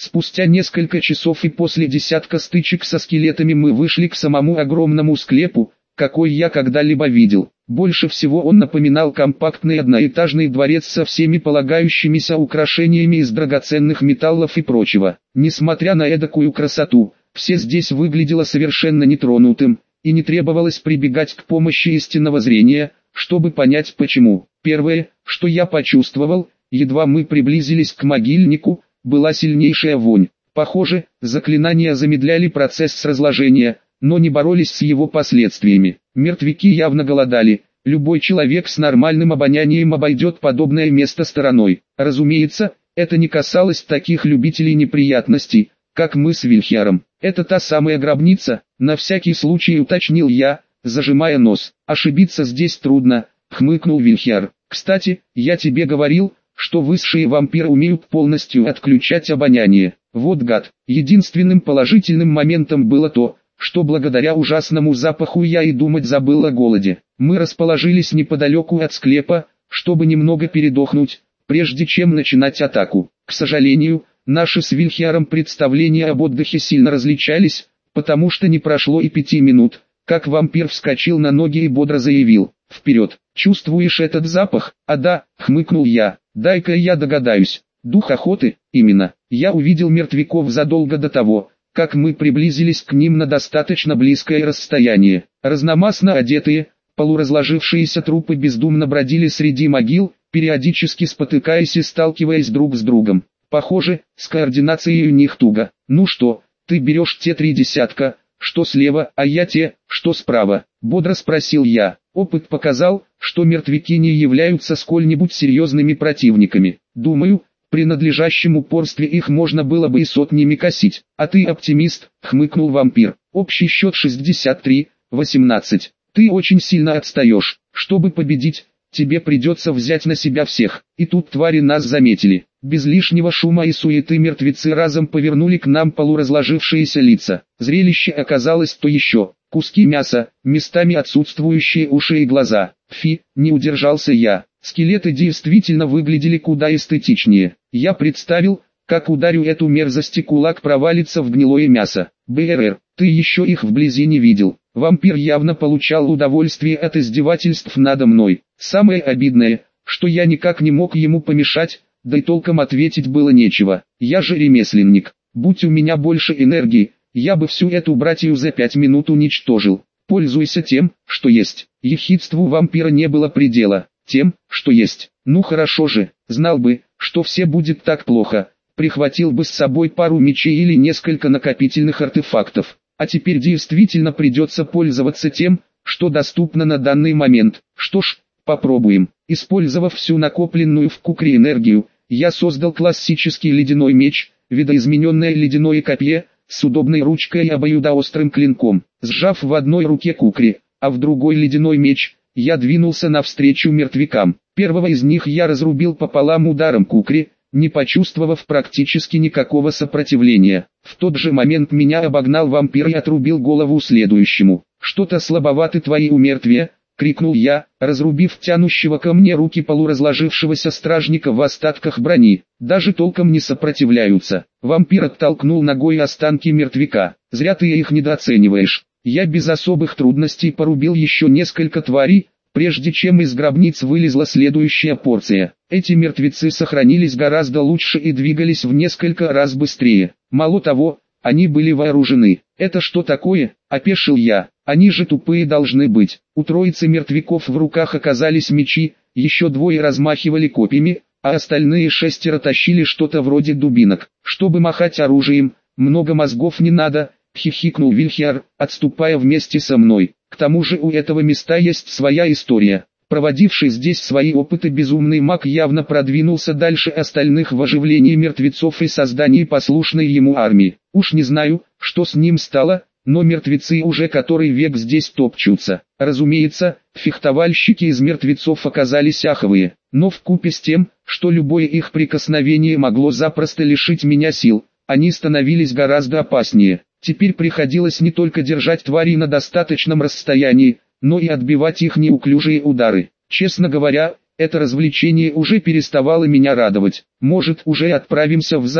Спустя несколько часов и после десятка стычек со скелетами мы вышли к самому огромному склепу, какой я когда-либо видел. Больше всего он напоминал компактный одноэтажный дворец со всеми полагающимися украшениями из драгоценных металлов и прочего. Несмотря на эдакую красоту, все здесь выглядело совершенно нетронутым, и не требовалось прибегать к помощи истинного зрения, чтобы понять почему. Первое, что я почувствовал, едва мы приблизились к могильнику, была сильнейшая вонь. Похоже, заклинания замедляли процесс разложения, но не боролись с его последствиями. Мертвяки явно голодали. Любой человек с нормальным обонянием обойдет подобное место стороной. Разумеется, это не касалось таких любителей неприятностей, как мы с Вильхиаром. Это та самая гробница, на всякий случай уточнил я, зажимая нос. Ошибиться здесь трудно, хмыкнул Вильхиар. Кстати, я тебе говорил, что высшие вампиры умеют полностью отключать обоняние. Вот гад. Единственным положительным моментом было то, что благодаря ужасному запаху я и думать забыл о голоде. Мы расположились неподалеку от склепа, чтобы немного передохнуть, прежде чем начинать атаку. К сожалению, наши с Вильхиаром представления об отдыхе сильно различались, потому что не прошло и пяти минут, как вампир вскочил на ноги и бодро заявил: «Вперед! Чувствуешь этот запах?» «А да», — хмыкнул я, — «дай-ка я догадаюсь. Дух охоты?» «Именно. Я увидел мертвяков задолго до того, как мы приблизились к ним на достаточно близкое расстояние. Разномастно одетые, полуразложившиеся трупы бездумно бродили среди могил, периодически спотыкаясь и сталкиваясь друг с другом. Похоже, с координацией у них туго. Ну что, ты берешь те три десятка, что слева, а я те, что справа?» Бодро спросил я. Опыт показал, что мертвяки не являются сколь-нибудь серьезными противниками. Думаю, при надлежащем упорстве их можно было бы и сотнями косить. «А ты оптимист», — хмыкнул вампир. «Общий счет шестьдесят три восемнадцать. Ты очень сильно отстаешь. Чтобы победить, тебе придется взять на себя всех». И тут твари нас заметили. Без лишнего шума и суеты мертвецы разом повернули к нам полуразложившиеся лица. Зрелище оказалось то еще. Куски мяса, местами отсутствующие уши и глаза. Фи, не удержался я. Скелеты действительно выглядели куда эстетичнее. Я представил, как ударю эту мерзость и кулак провалится в гнилое мясо. БРР, ты еще их вблизи не видел. Вампир явно получал удовольствие от издевательств надо мной. Самое обидное, что я никак не мог ему помешать, да и толком ответить было нечего. Я же ремесленник. Будь у меня больше энергии, я бы всю эту братью за пять минут уничтожил. Пользуйся тем, что есть. Ехидству вампира не было предела. Тем, что есть. Ну хорошо же, знал бы, что все будет так плохо, прихватил бы с собой пару мечей или несколько накопительных артефактов. А теперь действительно придется пользоваться тем, что доступно на данный момент. Что ж, попробуем. Использовав всю накопленную в кукре энергию, я создал классический ледяной меч, видоизмененное ледяное копье, с удобной ручкой и обоюдоострым клинком. Сжав в одной руке кукри, а в другой ледяной меч, я двинулся навстречу мертвякам. Первого из них я разрубил пополам ударом кукри, не почувствовав практически никакого сопротивления. В тот же момент меня обогнал вампир и отрубил голову следующему. «Что-то слабоваты твои умертвия», — крикнул я, разрубив тянущего ко мне руки полуразложившегося стражника в остатках брони. Даже толком не сопротивляются. Вампир оттолкнул ногой останки мертвяка. «Зря ты их недооцениваешь». Я без особых трудностей порубил еще несколько тварей, прежде чем из гробниц вылезла следующая порция. Эти мертвецы сохранились гораздо лучше и двигались в несколько раз быстрее. Мало того, они были вооружены. «Это что такое?» – опешил я. «Они же тупые должны быть». У троицы мертвяков в руках оказались мечи, еще двое размахивали копьями, а остальные шестеро тащили что-то вроде дубинок. «Чтобы махать оружием, много мозгов не надо», — хихикнул Вильхиар, отступая вместе со мной. «К тому же у этого места есть своя история». Проводивший здесь свои опыты безумный маг явно продвинулся дальше остальных в оживлении мертвецов и создании послушной ему армии. Уж не знаю, что с ним стало, но мертвецы уже который век здесь топчутся. Разумеется, фехтовальщики из мертвецов оказались аховые, но вкупе с тем, что любое их прикосновение могло запросто лишить меня сил, они становились гораздо опаснее. Теперь приходилось не только держать тварей на достаточном расстоянии, но и отбивать их неуклюжие удары. Честно говоря, это развлечение уже переставало меня радовать. «Может, уже отправимся в замок?»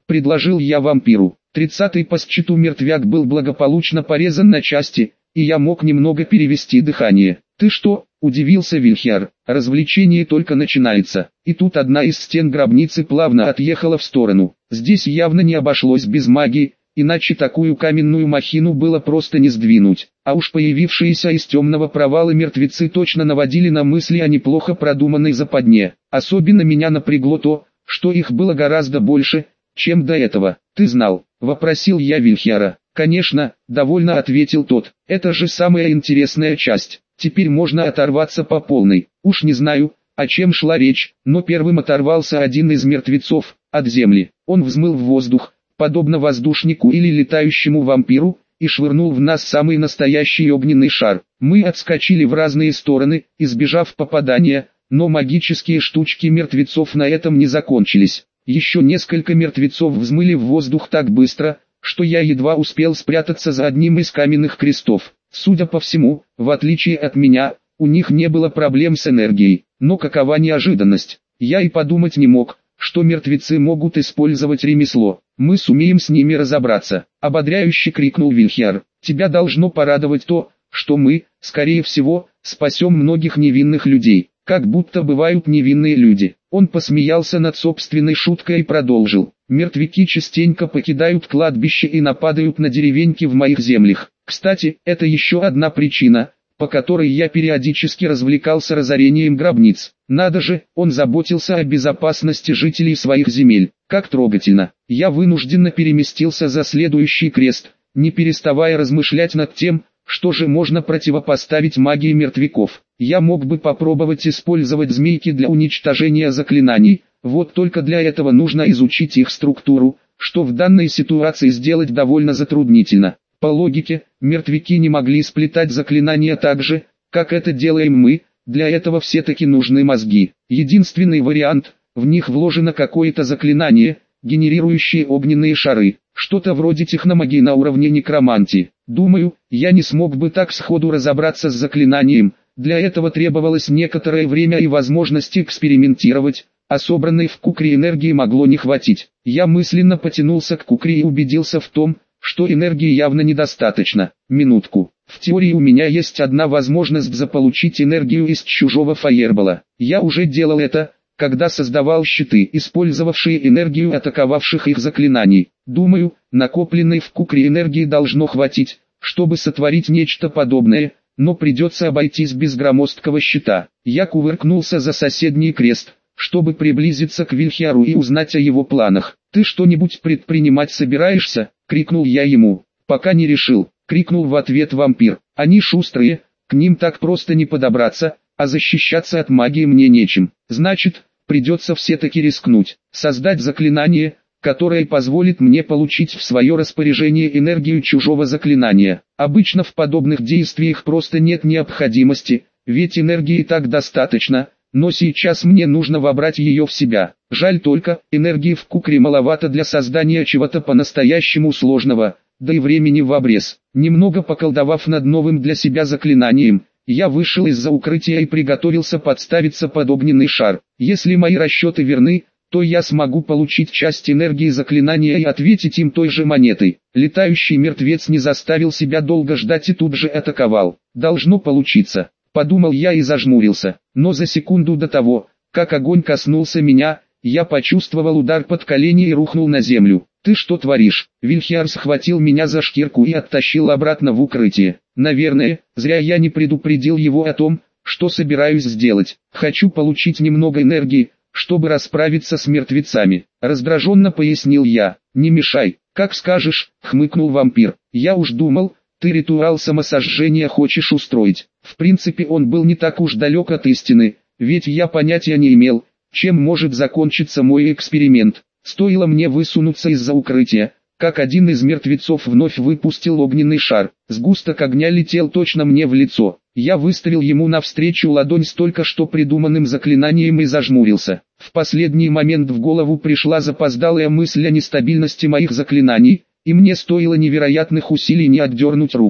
предложил я вампиру. Тридцатый по счету мертвяк был благополучно порезан на части, и я мог немного перевести дыхание. «Ты что?» – удивился Вильхиар. «Развлечение только начинается». И тут одна из стен гробницы плавно отъехала в сторону. Здесь явно не обошлось без магии, иначе такую каменную махину было просто не сдвинуть. А уж появившиеся из темного провала мертвецы точно наводили на мысли о неплохо продуманной западне. Особенно меня напрягло то, что их было гораздо больше, чем до этого. «Ты знал?» – вопросил я Вильхиара. «Конечно», – довольно ответил тот. «Это же самая интересная часть. Теперь можно оторваться по полной. Уж не знаю, о чем шла речь, но первым оторвался один из мертвецов от земли. Он взмыл в воздух, подобно воздушнику или летающему вампиру, и швырнул в нас самый настоящий огненный шар. Мы отскочили в разные стороны, избежав попадания, но магические штучки мертвецов на этом не закончились. Еще несколько мертвецов взмыли в воздух так быстро, что я едва успел спрятаться за одним из каменных крестов. Судя по всему, в отличие от меня, у них не было проблем с энергией. Но какова неожиданность? Я и подумать не мог, что мертвецы могут использовать ремесло. Мы сумеем с ними разобраться. Ободряюще крикнул Вильхиар. Тебя должно порадовать то, что мы, скорее всего, спасем многих невинных людей. Как будто бывают невинные люди. Он посмеялся над собственной шуткой и продолжил. Мертвяки частенько покидают кладбище и нападают на деревеньки в моих землях. Кстати, это еще одна причина, по которой я периодически развлекался разорением гробниц. Надо же, он заботился о безопасности жителей своих земель. Как трогательно. Я вынужденно переместился за следующий крест, не переставая размышлять над тем, что же можно противопоставить магии мертвяков. Я мог бы попробовать использовать змейки для уничтожения заклинаний, вот только для этого нужно изучить их структуру, что в данной ситуации сделать довольно затруднительно. По логике, мертвяки не могли сплетать заклинания так же, как это делаем мы, для этого все-таки нужны мозги. Единственный вариант, в них вложено какое-то заклинание, генерирующее огненные шары, что-то вроде техномагии на уровне некромантии. Думаю, я не смог бы так сходу разобраться с заклинанием, для этого требовалось некоторое время и возможность экспериментировать, а собранной в кукре энергии могло не хватить. Я мысленно потянулся к кукре и убедился в том, что энергии явно недостаточно. Минутку. В теории у меня есть одна возможность заполучить энергию из чужого фаербола. Я уже делал это, когда создавал щиты, использовавшие энергию атаковавших их заклинаний. Думаю, накопленной в кукре энергии должно хватить, чтобы сотворить нечто подобное, но придется обойтись без громоздкого щита. Я кувыркнулся за соседний крест, чтобы приблизиться к Вильхиару и узнать о его планах. «Ты что-нибудь предпринимать собираешься?» — крикнул я ему. «Пока не решил», — крикнул в ответ вампир. «Они шустрые, к ним так просто не подобраться, а защищаться от магии мне нечем. Значит, придется все-таки рискнуть, создать заклинание, которое позволит мне получить в свое распоряжение энергию чужого заклинания. Обычно в подобных действиях просто нет необходимости, ведь энергии так достаточно, но сейчас мне нужно вобрать ее в себя. Жаль только, энергии в кукре маловато для создания чего-то по-настоящему сложного, да и времени в обрез. Немного поколдовав над новым для себя заклинанием, я вышел из-за укрытия и приготовился подставиться под огненный шар. Если мои расчеты верны, то я смогу получить часть энергии заклинания и ответить им той же монетой. Летающий мертвец не заставил себя долго ждать и тут же атаковал. Должно получиться, подумал я и зажмурился. Но за секунду до того, как огонь коснулся меня, я почувствовал удар под колени и рухнул на землю. «Ты что творишь?» Вильхиар схватил меня за шкирку и оттащил обратно в укрытие. Наверное, зря я не предупредил его о том, что собираюсь сделать. Хочу получить немного энергии, чтобы расправиться с мертвецами. Раздраженно пояснил я. «Не мешай». «Как скажешь», — хмыкнул вампир. «Я уж думал, ты ритуал самосожжения хочешь устроить». В принципе, он был не так уж далек от истины, ведь я понятия не имел, чем может закончиться мой эксперимент. Стоило мне высунуться из-за укрытия, как один из мертвецов вновь выпустил огненный шар. Сгусток огня летел точно мне в лицо. Я выставил ему навстречу ладонь с только что придуманным заклинанием и зажмурился. В последний момент в голову пришла запоздалая мысль о нестабильности моих заклинаний, и мне стоило невероятных усилий не отдернуть руку.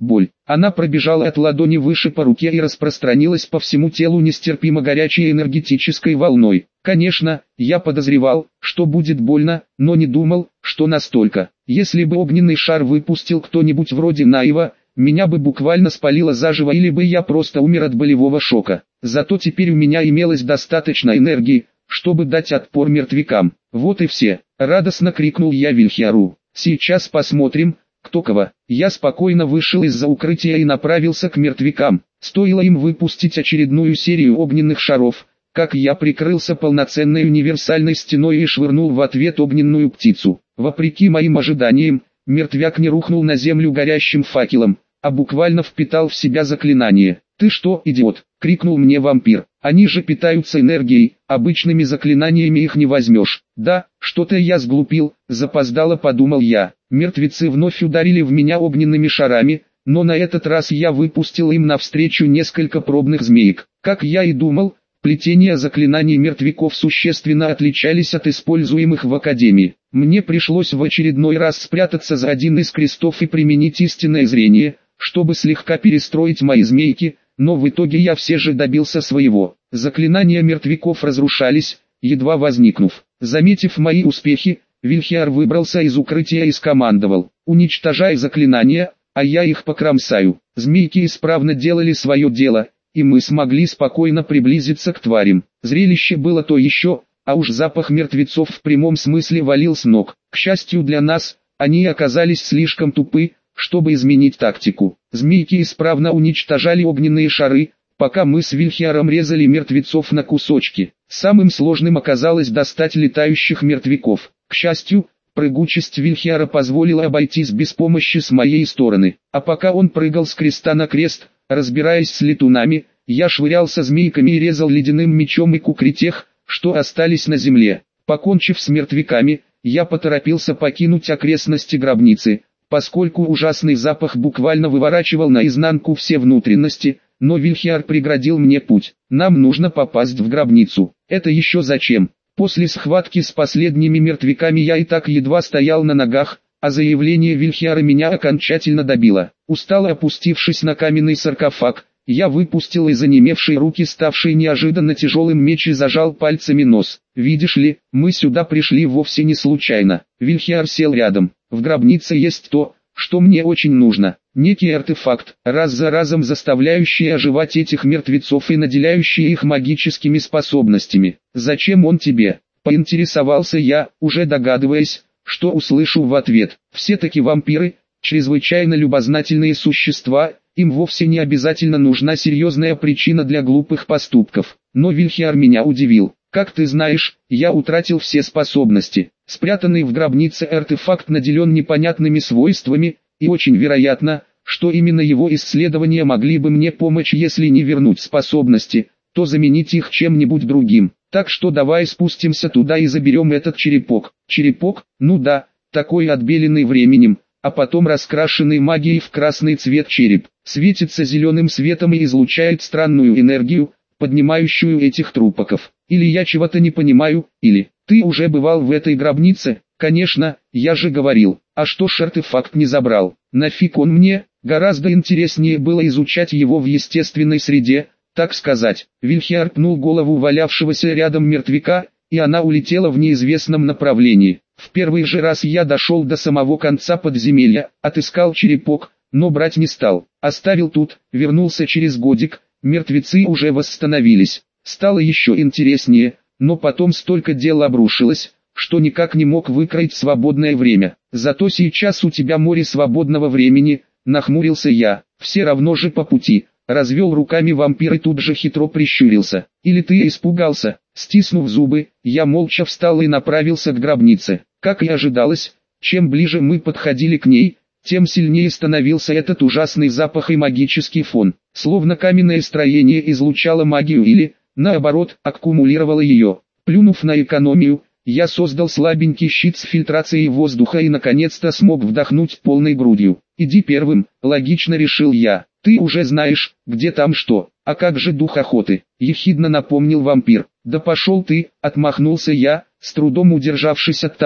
боль. Она пробежала от ладони выше по руке и распространилась по всему телу нестерпимо горячей энергетической волной. Конечно, я подозревал, что будет больно, но не думал, что настолько. Если бы огненный шар выпустил кто-нибудь вроде Наева, меня бы буквально спалило заживо или бы я просто умер от болевого шока. Зато теперь у меня имелось достаточно энергии, чтобы дать отпор мертвякам. Вот и все. Радостно крикнул я Вильхиару. Сейчас посмотрим, кто кого. Я спокойно вышел из-за укрытия и направился к мертвякам. Стоило им выпустить очередную серию огненных шаров, как я прикрылся полноценной универсальной стеной и швырнул в ответ огненную птицу. Вопреки моим ожиданиям, мертвяк не рухнул на землю горящим факелом, а буквально впитал в себя заклинание. «Ты что, идиот?» — крикнул мне вампир. «Они же питаются энергией, обычными заклинаниями их не возьмешь». «Да, что-то я сглупил», — запоздало подумал я. Мертвецы вновь ударили в меня огненными шарами, но на этот раз я выпустил им навстречу несколько пробных змеек. Как я и думал, плетения заклинаний мертвяков существенно отличались от используемых в Академии. Мне пришлось в очередной раз спрятаться за один из крестов и применить истинное зрение, чтобы слегка перестроить мои змейки, но в итоге я все же добился своего. Заклинания мертвяков разрушались, едва возникнув. Заметив мои успехи, Вильхиар выбрался из укрытия и скомандовал: «Уничтожай заклинания, а я их покромсаю». Змейки исправно делали свое дело, и мы смогли спокойно приблизиться к тварям. Зрелище было то еще, а уж запах мертвецов в прямом смысле валил с ног. К счастью для нас, они оказались слишком тупы, чтобы изменить тактику. Змейки исправно уничтожали огненные шары, пока мы с Вильхиаром резали мертвецов на кусочки. Самым сложным оказалось достать летающих мертвяков. К счастью, прыгучесть Вильхиара позволила обойтись без помощи с моей стороны. А пока он прыгал с креста на крест, разбираясь с летунами, я швырялся змейками и резал ледяным мечом и кукри тех, что остались на земле. Покончив с мертвяками, я поторопился покинуть окрестности гробницы, поскольку ужасный запах буквально выворачивал наизнанку все внутренности, но Вильхиар преградил мне путь. «Нам нужно попасть в гробницу». «Это еще зачем?» После схватки с последними мертвяками я и так едва стоял на ногах, а заявление Вильхиара меня окончательно добило. Устало опустившись на каменный саркофаг, я выпустил из онемевшей руки ставший неожиданно тяжелым меч и зажал пальцами нос. «Видишь ли, мы сюда пришли вовсе не случайно». Вильхиар сел рядом. «В гробнице есть то, что мне очень нужно. Некий артефакт, раз за разом заставляющий оживать этих мертвецов и наделяющий их магическими способностями. Зачем он тебе?» Поинтересовался я, уже догадываясь, что услышу в ответ. Все-таки вампиры, чрезвычайно любознательные существа, им вовсе не обязательно нужна серьезная причина для глупых поступков. Но Вильхиар меня удивил. «Как ты знаешь, я утратил все способности. Спрятанный в гробнице артефакт наделен непонятными свойствами, и очень вероятно, что именно его исследования могли бы мне помочь, если не вернуть способности, то заменить их чем-нибудь другим. Так что давай спустимся туда и заберем этот черепок». «Черепок? Ну да, такой отбеленный временем, а потом раскрашенный магией в красный цвет череп. Светится зеленым светом и излучает странную энергию, поднимающую этих трупаков. Или я чего-то не понимаю, или ты уже бывал в этой гробнице?» «Конечно, я же говорил. А что ж артефакт не забрал? Нафиг он мне? Гораздо интереснее было изучать его в естественной среде, так сказать». Вильхиар пнул голову валявшегося рядом мертвяка, и она улетела в неизвестном направлении. В первый же раз я дошел до самого конца подземелья, отыскал черепок, но брать не стал. Оставил тут, вернулся через годик, мертвецы уже восстановились. Стало еще интереснее, но потом столько дел обрушилось, что никак не мог выкроить свободное время. «Зато сейчас у тебя море свободного времени», — нахмурился я. «Все равно же по пути». Развел руками вампир и тут же хитро прищурился. «Или ты испугался?» Стиснув зубы, я молча встал и направился к гробнице. Как и ожидалось, чем ближе мы подходили к ней, тем сильнее становился этот ужасный запах и магический фон. Словно каменное строение излучало магию или, наоборот, аккумулировало ее. Плюнув на экономию, я создал слабенький щит с фильтрацией воздуха и наконец-то смог вдохнуть полной грудью. «Иди первым», — логично решил я. «Ты уже знаешь, где там что. А как же дух охоты?» — ехидно напомнил вампир. «Да пошел ты», — отмахнулся я, с трудом удержавшись от того,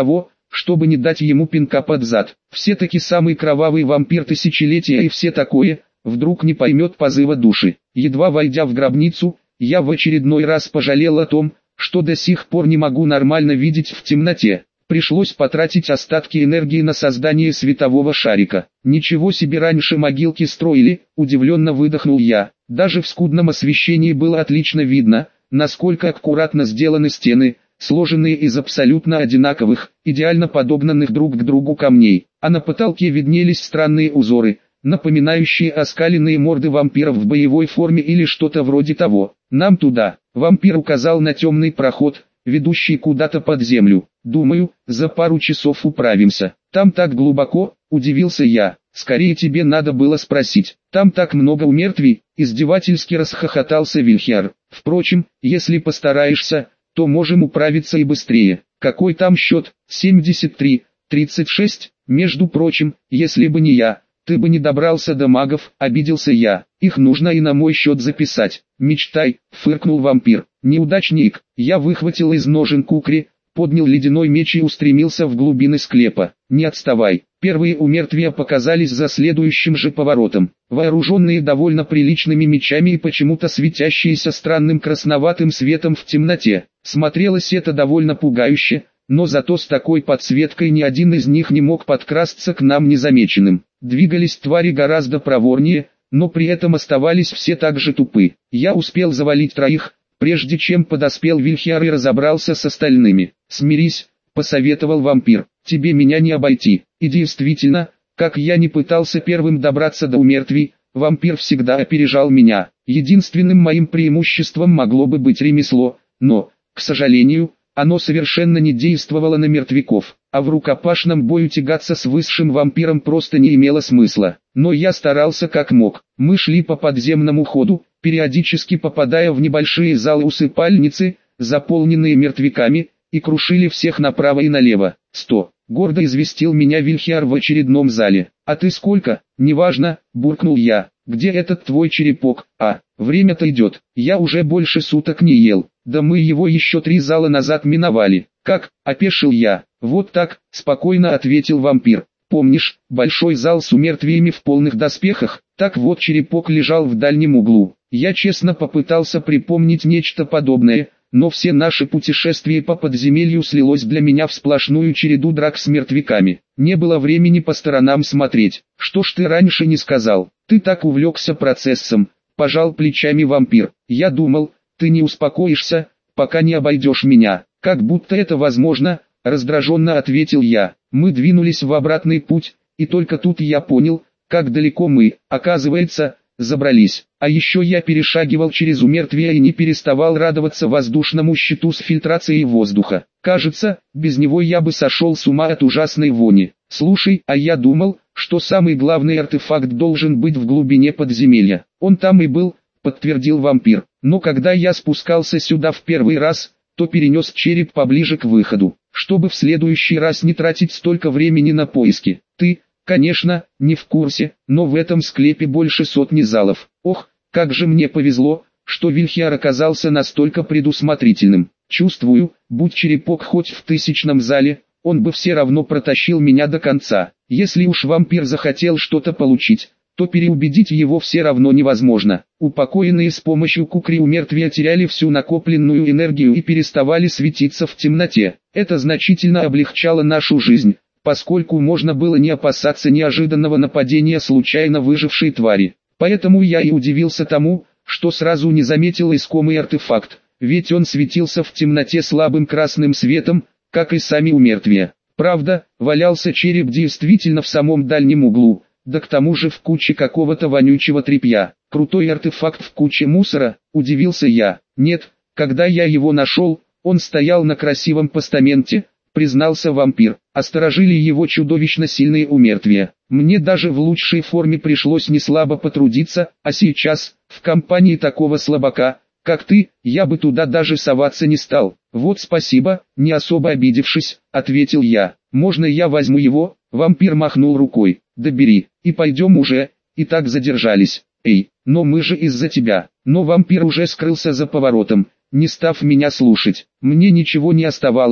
чтобы не дать ему пинка под зад. Все-таки самый кровавый вампир тысячелетия и все такое, вдруг не поймет позыва души. Едва войдя в гробницу, я в очередной раз пожалел о том, что до сих пор не могу нормально видеть в темноте. Пришлось потратить остатки энергии на создание светового шарика. Ничего себе, раньше могилки строили, удивленно выдохнул я. Даже в скудном освещении было отлично видно, насколько аккуратно сделаны стены, сложенные из абсолютно одинаковых, идеально подобранных друг к другу камней. А на потолке виднелись странные узоры, напоминающие оскаленные морды вампиров в боевой форме или что-то вроде того. «Нам туда», — вампир указал на темный проход, ведущий куда-то под землю. «Думаю, за пару часов управимся». «Там так глубоко», — удивился я. «Скорее тебе надо было спросить. Там так много умертвий», — издевательски расхохотался Вильхиар. «Впрочем, если постараешься, то можем управиться и быстрее». «Какой там счет? семьдесят три, тридцать шесть? Между прочим, если бы не я, ты бы не добрался до магов», — обиделся я. «Их нужно и на мой счет записать». «Мечтай», — фыркнул вампир. «Неудачник». Я выхватил из ножен кукри, поднял ледяной меч и устремился в глубины склепа. «Не отставай». Первые умертвия показались за следующим же поворотом. Вооруженные довольно приличными мечами и почему-то светящиеся странным красноватым светом в темноте. Смотрелось это довольно пугающе, но зато с такой подсветкой ни один из них не мог подкрасться к нам незамеченным. Двигались твари гораздо проворнее, но при этом оставались все так же тупы. Я успел завалить троих, прежде чем подоспел Вильхиар и разобрался с остальными. «Смирись», — посоветовал вампир, — «тебе меня не обойти». И действительно, как я не пытался первым добраться до умертвий, вампир всегда опережал меня. Единственным моим преимуществом могло бы быть ремесло, но, к сожалению, оно совершенно не действовало на мертвяков, а в рукопашном бою тягаться с высшим вампиром просто не имело смысла. Но я старался как мог. Мы шли по подземному ходу, периодически попадая в небольшие залы-усыпальницы, заполненные мертвяками, и крушили всех направо и налево. «Сто!» — гордо известил меня Вильхиар в очередном зале. «А ты сколько?» «Неважно», — буркнул я. «Где этот твой черепок?» «А, время-то идет, я уже больше суток не ел. Да мы его еще три зала назад миновали». «Как?» — опешил я. «Вот так», — спокойно ответил вампир. «Помнишь, большой зал с умертвиями в полных доспехах? Так вот, черепок лежал в дальнем углу». Я честно попытался припомнить нечто подобное, но все наши путешествия по подземелью слилось для меня в сплошную череду драк с мертвяками. Не было времени по сторонам смотреть. «Что ж ты раньше не сказал? Ты так увлекся процессом», — пожал плечами вампир. «Я думал, ты не успокоишься, пока не обойдешь меня». «Как будто это возможно», — раздраженно ответил я. Мы двинулись в обратный путь, и только тут я понял, как далеко мы, оказывается, забрались. А еще я перешагивал через умертвия и не переставал радоваться воздушному щиту с фильтрацией воздуха. Кажется, без него я бы сошел с ума от ужасной вони. «Слушай, а я думал, что самый главный артефакт должен быть в глубине подземелья». «Он там и был», — подтвердил вампир. «Но когда я спускался сюда в первый раз, то перенес череп поближе к выходу, чтобы в следующий раз не тратить столько времени на поиски. Ты, конечно, не в курсе, но в этом склепе больше сотни залов. Ох, как же мне повезло, что Вильхиар оказался настолько предусмотрительным. Чувствую, будь черепок хоть в тысячном зале, он бы все равно протащил меня до конца. Если уж вампир захотел что-то получить, то переубедить его все равно невозможно». Упокоенные с помощью кукри умертвия теряли всю накопленную энергию и переставали светиться в темноте. Это значительно облегчало нашу жизнь, поскольку можно было не опасаться неожиданного нападения случайно выжившей твари. Поэтому я и удивился тому, что сразу не заметил искомый артефакт, ведь он светился в темноте слабым красным светом, как и сами умертвия. Правда, валялся череп действительно в самом дальнем углу, да к тому же в куче какого-то вонючего тряпья. «Крутой артефакт в куче мусора», — удивился я. «Нет, когда я его нашел, он стоял на красивом постаменте», — признался вампир. «А сторожили его чудовищно сильные умертвия. Мне даже в лучшей форме пришлось неслабо потрудиться, а сейчас, в компании такого слабака, как ты, я бы туда даже соваться не стал». «Вот спасибо», — не особо обидевшись, ответил я. «Можно я возьму его?» Вампир махнул рукой. «Да бери, и пойдем уже, и так задержались». «Эй, но мы же из-за тебя». Но вампир уже скрылся за поворотом, не став меня слушать. Мне ничего не оставалось,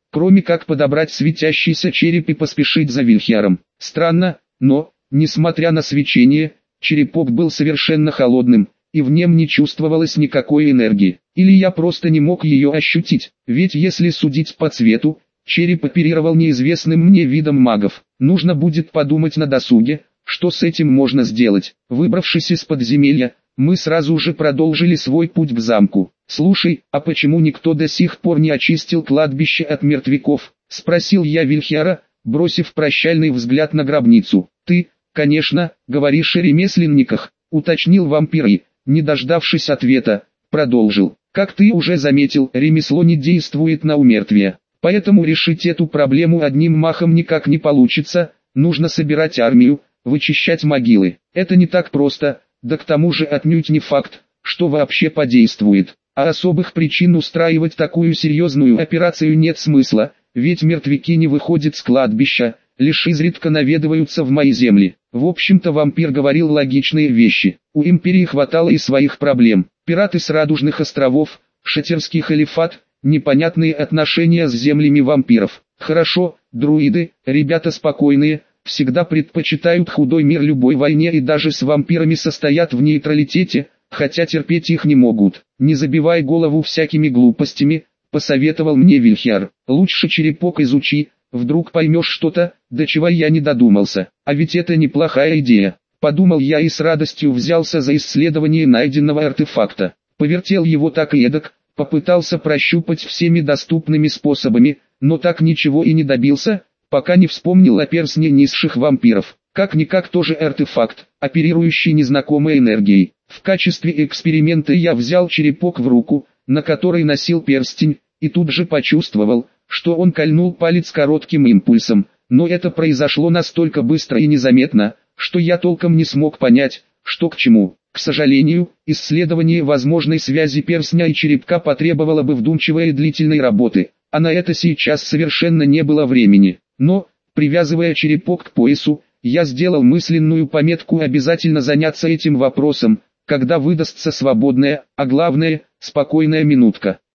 кроме как подобрать светящийся череп и поспешить за Вильхиаром. Странно, но, несмотря на свечение, черепок был совершенно холодным, и в нем не чувствовалось никакой энергии. Или я просто не мог ее ощутить, ведь если судить по цвету, череп оперировал неизвестным мне видом магов. Нужно будет подумать на досуге, что с этим можно сделать. Выбравшись из подземелья, мы сразу же продолжили свой путь к замку. «Слушай, а почему никто до сих пор не очистил кладбище от мертвяков?» — спросил я Вильхиара, бросив прощальный взгляд на гробницу. «Ты, конечно, говоришь о ремесленниках», — уточнил вампир и, не дождавшись ответа, продолжил. «Как ты уже заметил, ремесло не действует на умертвие. Поэтому решить эту проблему одним махом никак не получится, нужно собирать армию, вычищать могилы. Это не так просто, да к тому же отнюдь не факт, что вообще подействует. А особых причин устраивать такую серьезную операцию нет смысла, ведь мертвяки не выходят с кладбища, лишь изредка наведываются в мои земли». В общем-то вампир говорил логичные вещи. У империи хватало и своих проблем. Пираты с Радужных островов, шатерский халифат, непонятные отношения с землями вампиров. Хорошо, друиды, ребята спокойные, всегда предпочитают худой мир любой войне и даже с вампирами состоят в нейтралитете, хотя терпеть их не могут. «Не забивай голову всякими глупостями», — посоветовал мне Вильхиар. «Лучше черепок изучи, вдруг поймешь что-то, до чего я не додумался. А ведь это неплохая идея», — подумал я и с радостью взялся за исследование найденного артефакта. Повертел его так и эдак, попытался прощупать всеми доступными способами, но так ничего и не добился, пока не вспомнил о перстне низших вампиров. Как-никак тоже артефакт, оперирующий незнакомой энергией. В качестве эксперимента я взял черепок в руку, на которой носил перстень, и тут же почувствовал, что он кольнул палец коротким импульсом, но это произошло настолько быстро и незаметно, что я толком не смог понять, что к чему. К сожалению, исследование возможной связи перстня и черепка потребовало бы вдумчивой и длительной работы, а на это сейчас совершенно не было времени. Но, привязывая черепок к поясу, я сделал мысленную пометку обязательно заняться этим вопросом, когда выдастся свободная, а главное, спокойная минутка.